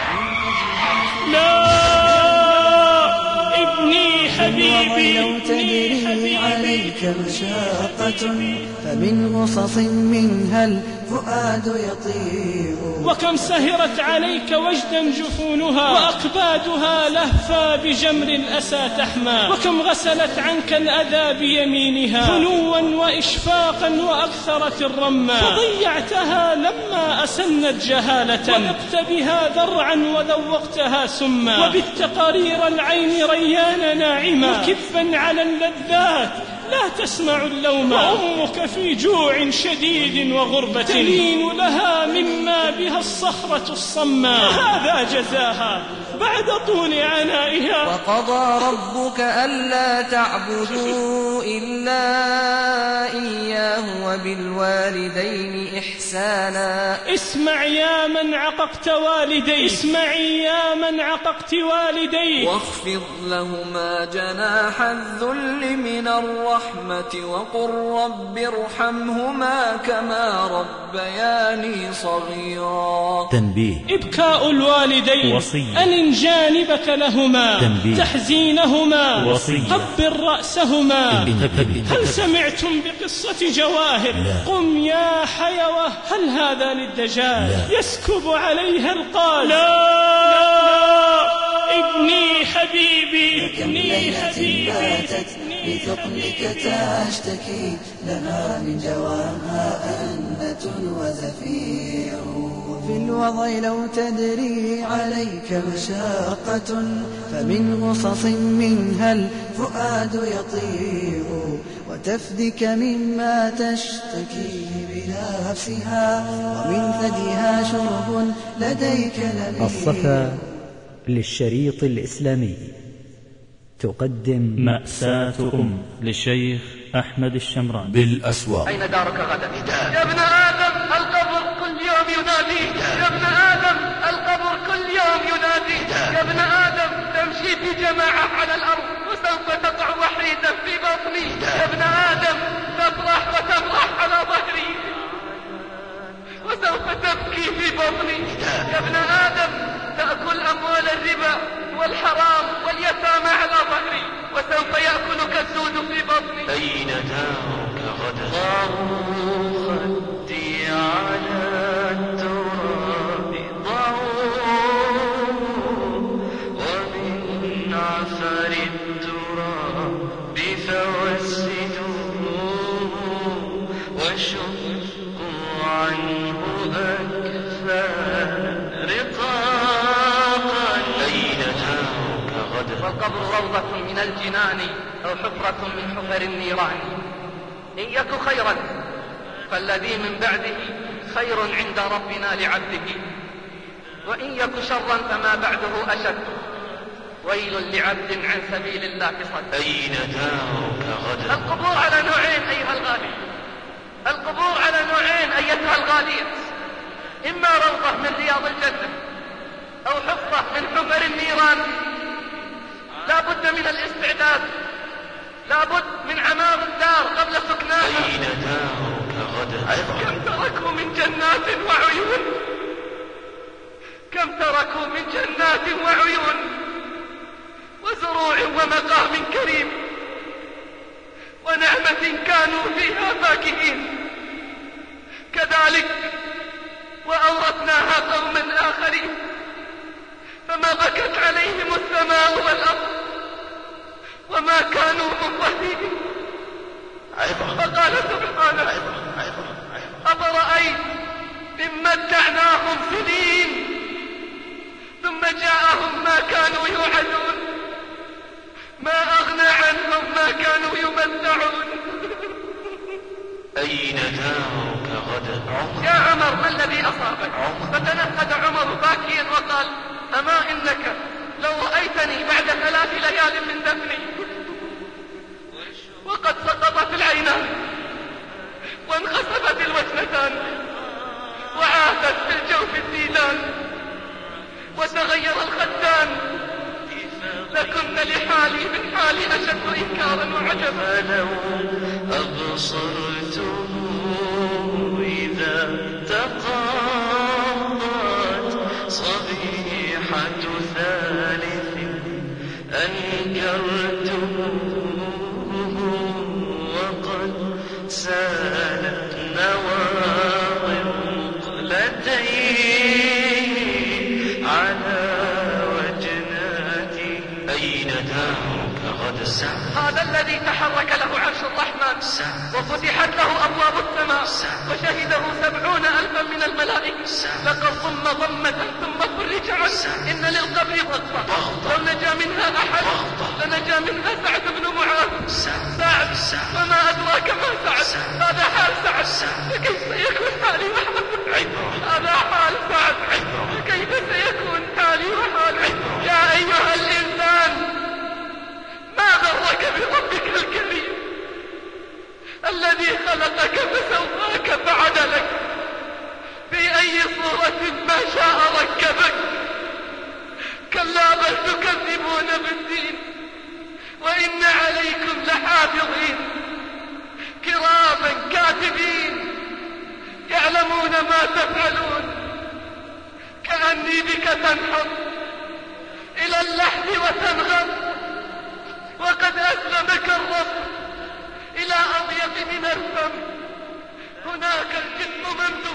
لا ابني حبيبي لو تدري عليك مشاقة فمن غصص منها الفؤاد يطير. وكم سهرت عليك وجدا جفونها وأكبادها لهفا بجمر الأسى تحمى. وكم غسلت عنك الأذى بيمينها خنوا وإشفاقا وأكثرت الرمى. فضيعتها لما أسنت جهالة وذقت بها ذرعا وذوقتها سما. وبت قرير العين ريان ناعما وكفا على اللذات لا تسمع اللوم، وأمك في جوع شديد وغربة تلين لها مما بها الصخرة الصماء، هذا جزاها بعد طول عنائها. وقضى ربك ألا تعبدوا إلا إياه وبالوالدين إحسانا. اسمع يا من عققت والديك، اسمعي يا من عققت والديك، واخفض لهما جناح الذل من الرحمة وقل رب ارحمهما كما ربياني صغيرا. تنبيه: إبكاء الوالدين وصية. أن جانبك لهما، تنبيه: تحزينهما، وصية. قبل رأسهما. انتبه. هل سمعتم بقصة جواهر؟ لا. قم يا حيوة، هل هذا للدجال؟ لا. يسكب عليها القال. لا, لا. ابني حبيبي، كم ابني ليلة حبيبي، باتت بثقلك تشتكي لها من جواها أنة وزفير. في الوضع لو تدري عليك مشاقة فمن غصص منها الفؤاد يطير، وتفدك مما تشتكيه بنفسها ومن ثديها شرب لديك نمير. الصفا للشريط الإسلامي تقدم مأساة أم للشيخ أحمد الشمراني بالأسواق. أين دارك غدا؟ يا ابن آدم القبر كل يوم يناديك، يا ابن آدم القبر كل يوم يناديك، يا ابن آدم تمشي في جماعة على الأرض وسوف تقع وحيدا في بطني، يا ابن آدم تفرح وتفرح على ظهري وسوف تبكي في بطني، يا ابن آدم تأكل أموال الربا والحرام واليتامى على ظهري وسوف يأكلك السود في بطني. أين دارك غدا؟ ضعوا خدي على التراب، ضعوا ومن عفر التراب فوسدوا وشقوا عنه أكفان رقاقا. أين دارك غدا؟ والقبر روضة من الجنان أو حفرة من حفر النيران. إن يك خيرا فالذي من بعده خير عند ربنا لعبده، وإن يك شرا فما بعده أشد. ويل لعبد عن سبيل الله صد. أين دارك غدا؟ القبور على نوعين أيها الغالي، القبور على نوعين أيتها الغالية، إما روضة من رياض الجنة أو حفرة من حفر النيران. لا بد من الاستعداد، لا بد من عمار الدار قبل سكناها. أين دارك غدا؟ كم تركوا من جنات وعيون، كم تركوا من جنات وعيون وزروع ومقام كريم ونعمة كانوا فيها فاكهين. كذلك وأورثناها قوما آخرين فما بكت عليهم السماء والأرض وما كانوا منظرين. فقال سبحانه: أفرأيت إن متعناهم سنين ثم جاءهم ما كانوا يوعدون ما أغنى عنهم ما كانوا يمتعون. أين دارك غدا؟ يا عمر ما الذي أصابك؟ فتنهد عمر باكيا وقال: أما إنك لو رأيتني بعد ثلاث ليال من دفني وقد سقطت العينان وانخسفت الوجنتان وعادت في الجوف الديدان وتغير الخدان لكن لحالي من حالي أشد إنكارا وعجبا. فلو أبصرته إذا تقاضت صبيحة ثالث أنكرته وقد سالت نواضر مقلتين على وجناتي. أين دارك غدا؟ هذا الذي تحرك له عرش الرحمن وفتحت له أبواب السماء وشهده سبعون ألفا من الملائكة. لقد ضم ضمة ثم فرج عنه إن للقبر ضغطة لو نجا منها أحد لنجا منها سعد بن معاذ. سعد وما أدراك ما سعد، هذا حال سعد، فكيف سيكون حالي وحالك؟ هذا حال سعد، فكيف سيكون حالي وحالك؟ يا أيها الإنسان ما غرك بربك الكريم الذي خلقك فسواك فعدلك، في أي صورة ما شاء ركبك. كلا بل تكذبون بالدين وإن عليكم لحافظين كراما كاتبين يعلمون ما تفعلون. كأني بك تنحط إلى اللحد وتنغم، وقد أسلمك الرب إلى أضيق من الفم. هناك الجسم ممدود